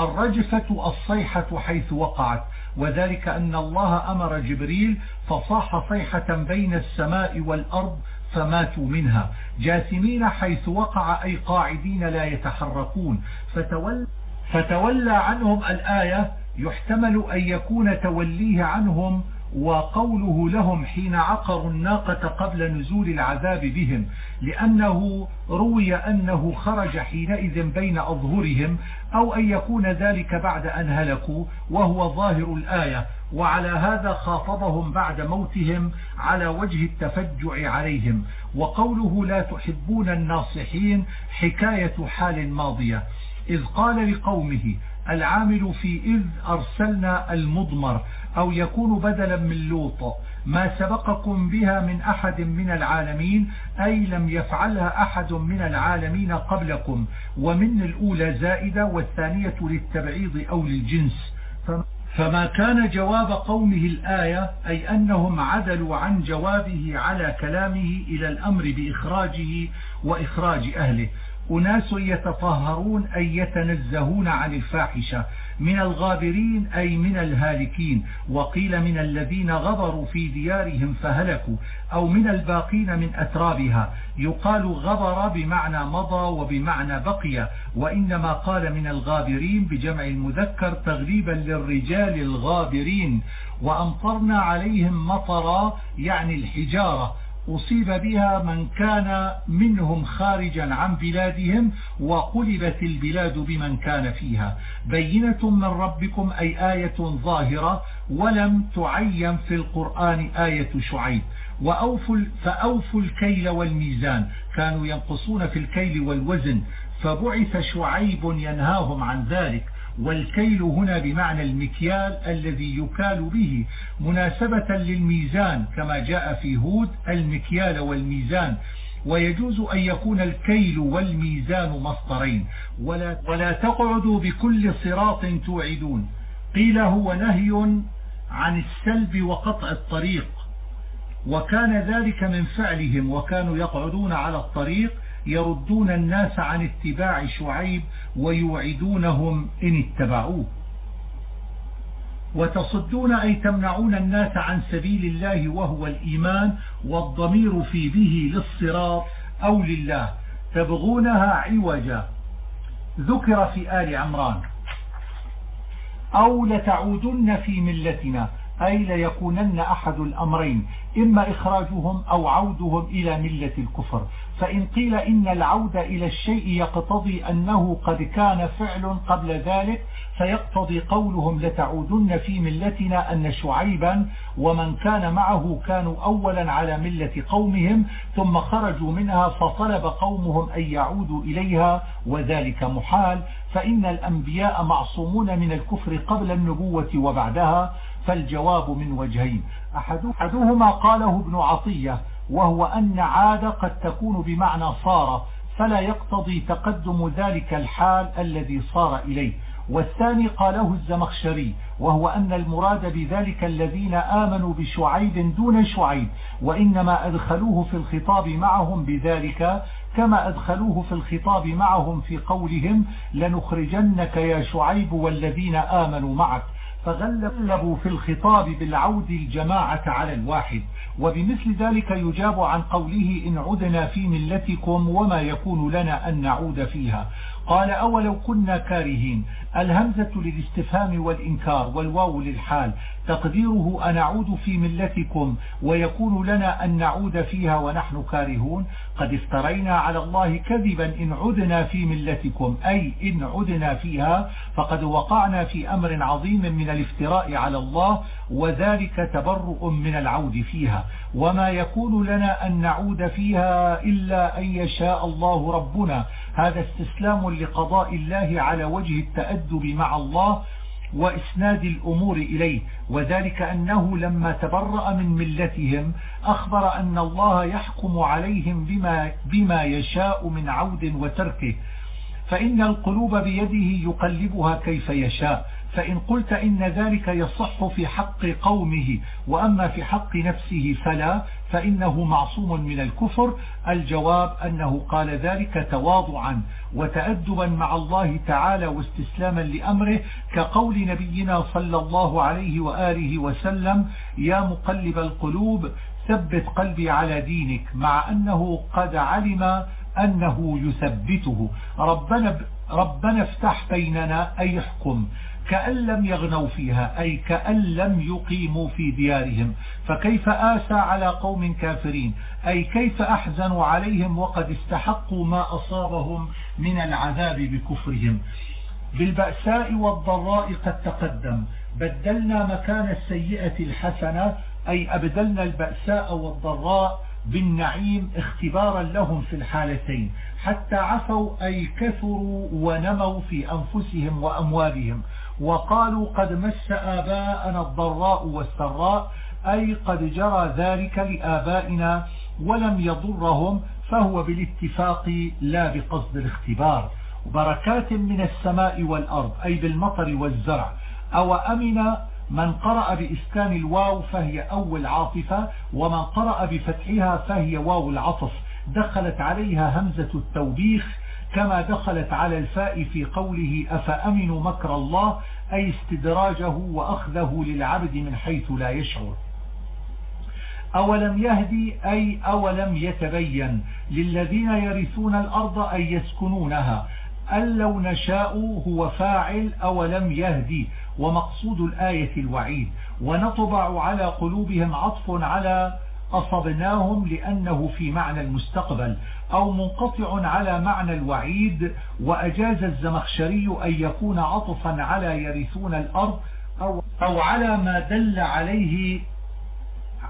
الرجفة الصيحة حيث وقعت، وذلك أن الله أمر جبريل فصاح صيحة بين السماء والأرض فماتوا منها، جاثمين حيث وقع أي قاعدين لا يتحركون. فتولى عنهم الآية يحتمل أن يكون توليه عنهم وقوله لهم حين عقروا الناقة قبل نزول العذاب بهم، لأنه روي أنه خرج حينئذ بين أظهرهم، أو أن يكون ذلك بعد أن هلكوا، وهو ظاهر الآية. وعلى هذا خاطبهم بعد موتهم على وجه التفجع عليهم. وقوله لا تحبون الناصحين حكاية حال ماضية، إذ قال لقومه، العامل في إذ أرسلنا المضمر، أو يكون بدلا من لوط، ما سبقكم بها من أحد من العالمين، أي لم يفعلها أحد من العالمين قبلكم، ومن الأولى زائدة والثانية للتبعيض أو للجنس. فما كان جواب قومه الآية أي أنهم عدلوا عن جوابه على كلامه إلى الأمر بإخراجه وإخراج أهله. أناس يتطهرون أي يتنزهون عن الفاحشة، من الغابرين أي من الهالكين، وقيل من الذين غبروا في ديارهم فهلكوا، أو من الباقين من أترابها. يقال غبر بمعنى مضى وبمعنى بقي، وإنما قال من الغابرين بجمع المذكر تغليبا للرجال الغابرين. وأمطرنا عليهم مطرا يعني الحجارة، أصيب بها من كان منهم خارجا عن بلادهم، وقلبت البلاد بمن كان فيها. بينة من ربكم أي آية ظاهرة، ولم تعين في القرآن آية شعيب. فأوفوا الكيل والميزان، كانوا ينقصون في الكيل والوزن، فبعث شعيب ينهاهم عن ذلك. والكيل هنا بمعنى المكيال الذي يكال به مناسبة للميزان كما جاء في هود المكيال والميزان. ويجوز أن يكون الكيل والميزان مصدرين. ولا تقعدوا بكل صراط توعدون، قيل هو نهي عن السلب وقطع الطريق، وكان ذلك من فعلهم، وكانوا يقعدون على الطريق يردون الناس عن اتباع شعيب ويوعدونهم إن اتبعوه. وتصدون أي تمنعون الناس عن سبيل الله وهو الإيمان، والضمير في به للصراط أو لله، تبغونها عوجا ذكر في آل عمران. أو لتعودن في ملتنا أي ليكونن أحد الأمرين، إما إخراجهم أو عودهم إلى ملة الكفر. فإن قيل إن العود إلى الشيء يقتضي أنه قد كان فعل قبل ذلك، فيقتضي قولهم لتعودن في ملتنا أن شعيبا ومن كان معه كانوا أولا على ملة قومهم ثم خرجوا منها فطلب قومهم أن يعودوا إليها، وذلك محال، فإن الأنبياء معصومون من الكفر قبل النبوة وبعدها. فالجواب من وجهين، أحدهما قاله ابن عطية، وهو أن عاد قد تكون بمعنى صار، فلا يقتضي تقدم ذلك الحال الذي صار إليه. والثاني قاله الزمخشري، وهو أن المراد بذلك الذين آمنوا بشعيب دون شعيب، وإنما أدخلوه في الخطاب معهم بذلك كما أدخلوه في الخطاب معهم في قولهم لنخرجنك يا شعيب والذين آمنوا معك، فغلبوا في الخطاب بالعود الجماعة على الواحد. وبمثل ذلك يجاب عن قوله إن عدنا في ملتكم وما يكون لنا أن نعود فيها. قال أولو كنا كارهين، الهمزة للاستفهام والإنكار والواو للحال، تقديره أنعود في ملتكم ويكون لنا أن نعود فيها ونحن كارهون. قد افترينا على الله كذبا إن عدنا في ملتكم، أي إن عدنا فيها فقد وقعنا في أمر عظيم من الافتراء على الله، وذلك تبرؤ من العود فيها. وما يكون لنا أن نعود فيها إلا أن يشاء الله ربنا، هذا استسلام لقضاء الله على وجه التأدب مع الله وإسناد الأمور إليه، وذلك أنه لما تبرأ من ملتهم أخبر أن الله يحكم عليهم بما يشاء من عود وتركه، فإن القلوب بيده يقلبها كيف يشاء. فإن قلت إن ذلك يصح في حق قومه وأما في حق نفسه فلا، فإنه معصوم من الكفر. الجواب أنه قال ذلك تواضعا وتأدبا مع الله تعالى واستسلاما لأمره، كقول نبينا صلى الله عليه وآله وسلم يا مقلب القلوب ثبت قلبي على دينك، مع أنه قد علم أنه يثبته. ربنا افتح بيننا أي احكم، كأن لم يغنوا فيها أي كأن لم يقيموا في ديارهم، فكيف آسى على قوم كافرين أي كيف أحزنوا عليهم وقد استحقوا ما أصابهم من العذاب بكفرهم. بالبأساء والضراء قد تقدم، بدلنا مكان السيئة الحسنة أي أبدلنا البأساء والضراء بالنعيم اختبارا لهم في الحالتين، حتى عفوا أي كثروا ونموا في أنفسهم وأموالهم، وقالوا قد مس آباءنا الضراء والسراء أي قد جرى ذلك لآبائنا ولم يضرهم، فهو بالاتفاق لا بقصد الاختبار. بركات من السماء والأرض أي بالمطر والزرع. أو أمن من قرأ بإسكان الواو فهي أول عاطفة، ومن قرأ بفتحها فهي واو العطف، دخلت عليها همزة التوبيخ كما دخلت على الفاء في قوله أفأمنوا مكر الله أي استدراجه وأخذه للعبد من حيث لا يشعر. أولم يهدي أي أولم يتبين للذين يرثون الأرض أي يسكنونها، أن لو نشاء هو فاعل أولم يهدي، ومقصود الآية الوعيد. ونطبع على قلوبهم عطف على أصبناهم لأنه في معنى المستقبل، أو منقطع على معنى الوعيد. وأجاز الزمخشري أن يكون عطفا على يرثون الأرض أو على ما دل عليه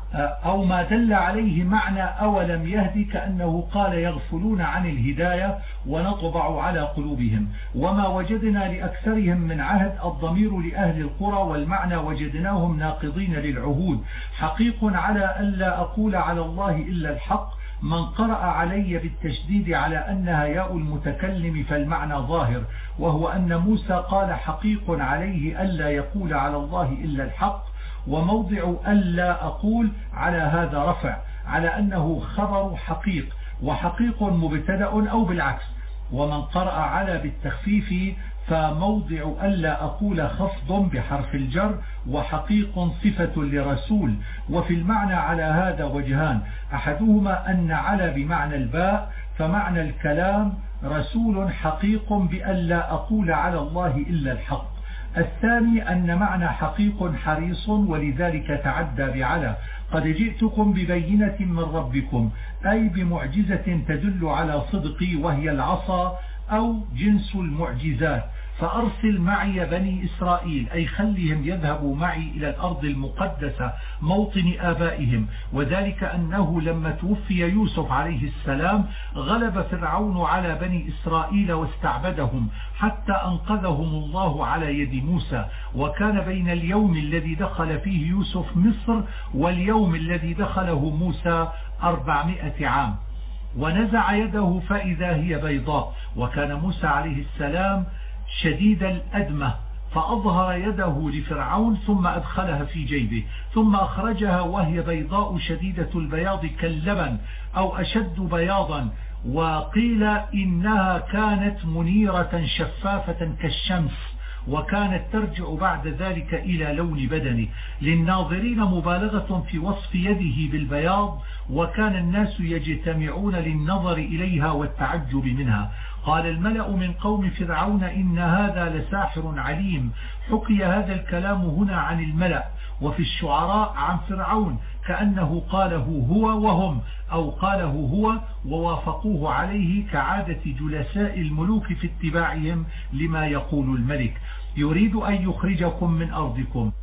أو ما دل عليه معنى أولم يهدي، كأنه قال يغفلون عن الهداية ونطبع على قلوبهم. وما وجدنا لأكثرهم من عهد، الضمير لأهل القرى، والمعنى وجدناهم ناقضين للعهود. حقيق على ألا أقول على الله إلا الحق. من قرأ علي بالتشديد على أنها ياء المتكلم فالمعنى ظاهر، وهو أن موسى قال حقيق عليه ألا يقول على الله إلا الحق. وموضع ألا أقول على هذا رفع، على أنه خبر حقيق، وحقيق مبتدأ أو بالعكس. ومن قرأ على بالتخفيف فموضع ألا أقول خفض بحرف الجر، وحقيق صفة لرسول. وفي المعنى على هذا وجهان، أحدهما أن على بمعنى الباء، فمعنى الكلام رسول حقيق بألا أقول على الله إلا الحق. الثاني أن معنى حقيق حريص، ولذلك تعدى بعلى. قد جئتكم ببينة من ربكم، أي بمعجزة تدل على صدقي، وهي العصا أو جنس المعجزات. فأرسل معي بني إسرائيل، أي خليهم يذهبوا معي إلى الأرض المقدسة موطن آبائهم. وذلك أنه لما توفي يوسف عليه السلام غلب فرعون على بني إسرائيل واستعبدهم حتى أنقذهم الله على يد موسى. وكان بين اليوم الذي دخل فيه يوسف مصر واليوم الذي دخله موسى 400 عام. ونزع يده فإذا هي بيضاء. وكان موسى عليه السلام شديد الأدمة، فأظهر يده لفرعون ثم أدخلها في جيبه، ثم أخرجها وهي بيضاء شديدة البياض كاللبن أو أشد بياضا. وقيل إنها كانت منيرة شفافة كالشمس، وكانت ترجع بعد ذلك إلى لون بدنه. للناظرين مبالغة في وصف يده بالبياض، وكان الناس يجتمعون للنظر إليها والتعجب منها. قال الملأ من قوم فرعون إن هذا لساحر عليم. حكي هذا الكلام هنا عن الملأ، وفي الشعراء عن فرعون كأنه قاله هو وهم، أو قاله هو ووافقوه عليه، كعادة جلساء الملوك في اتباعهم لما يقول الملك. يريد أن يخرجكم من أرضكم.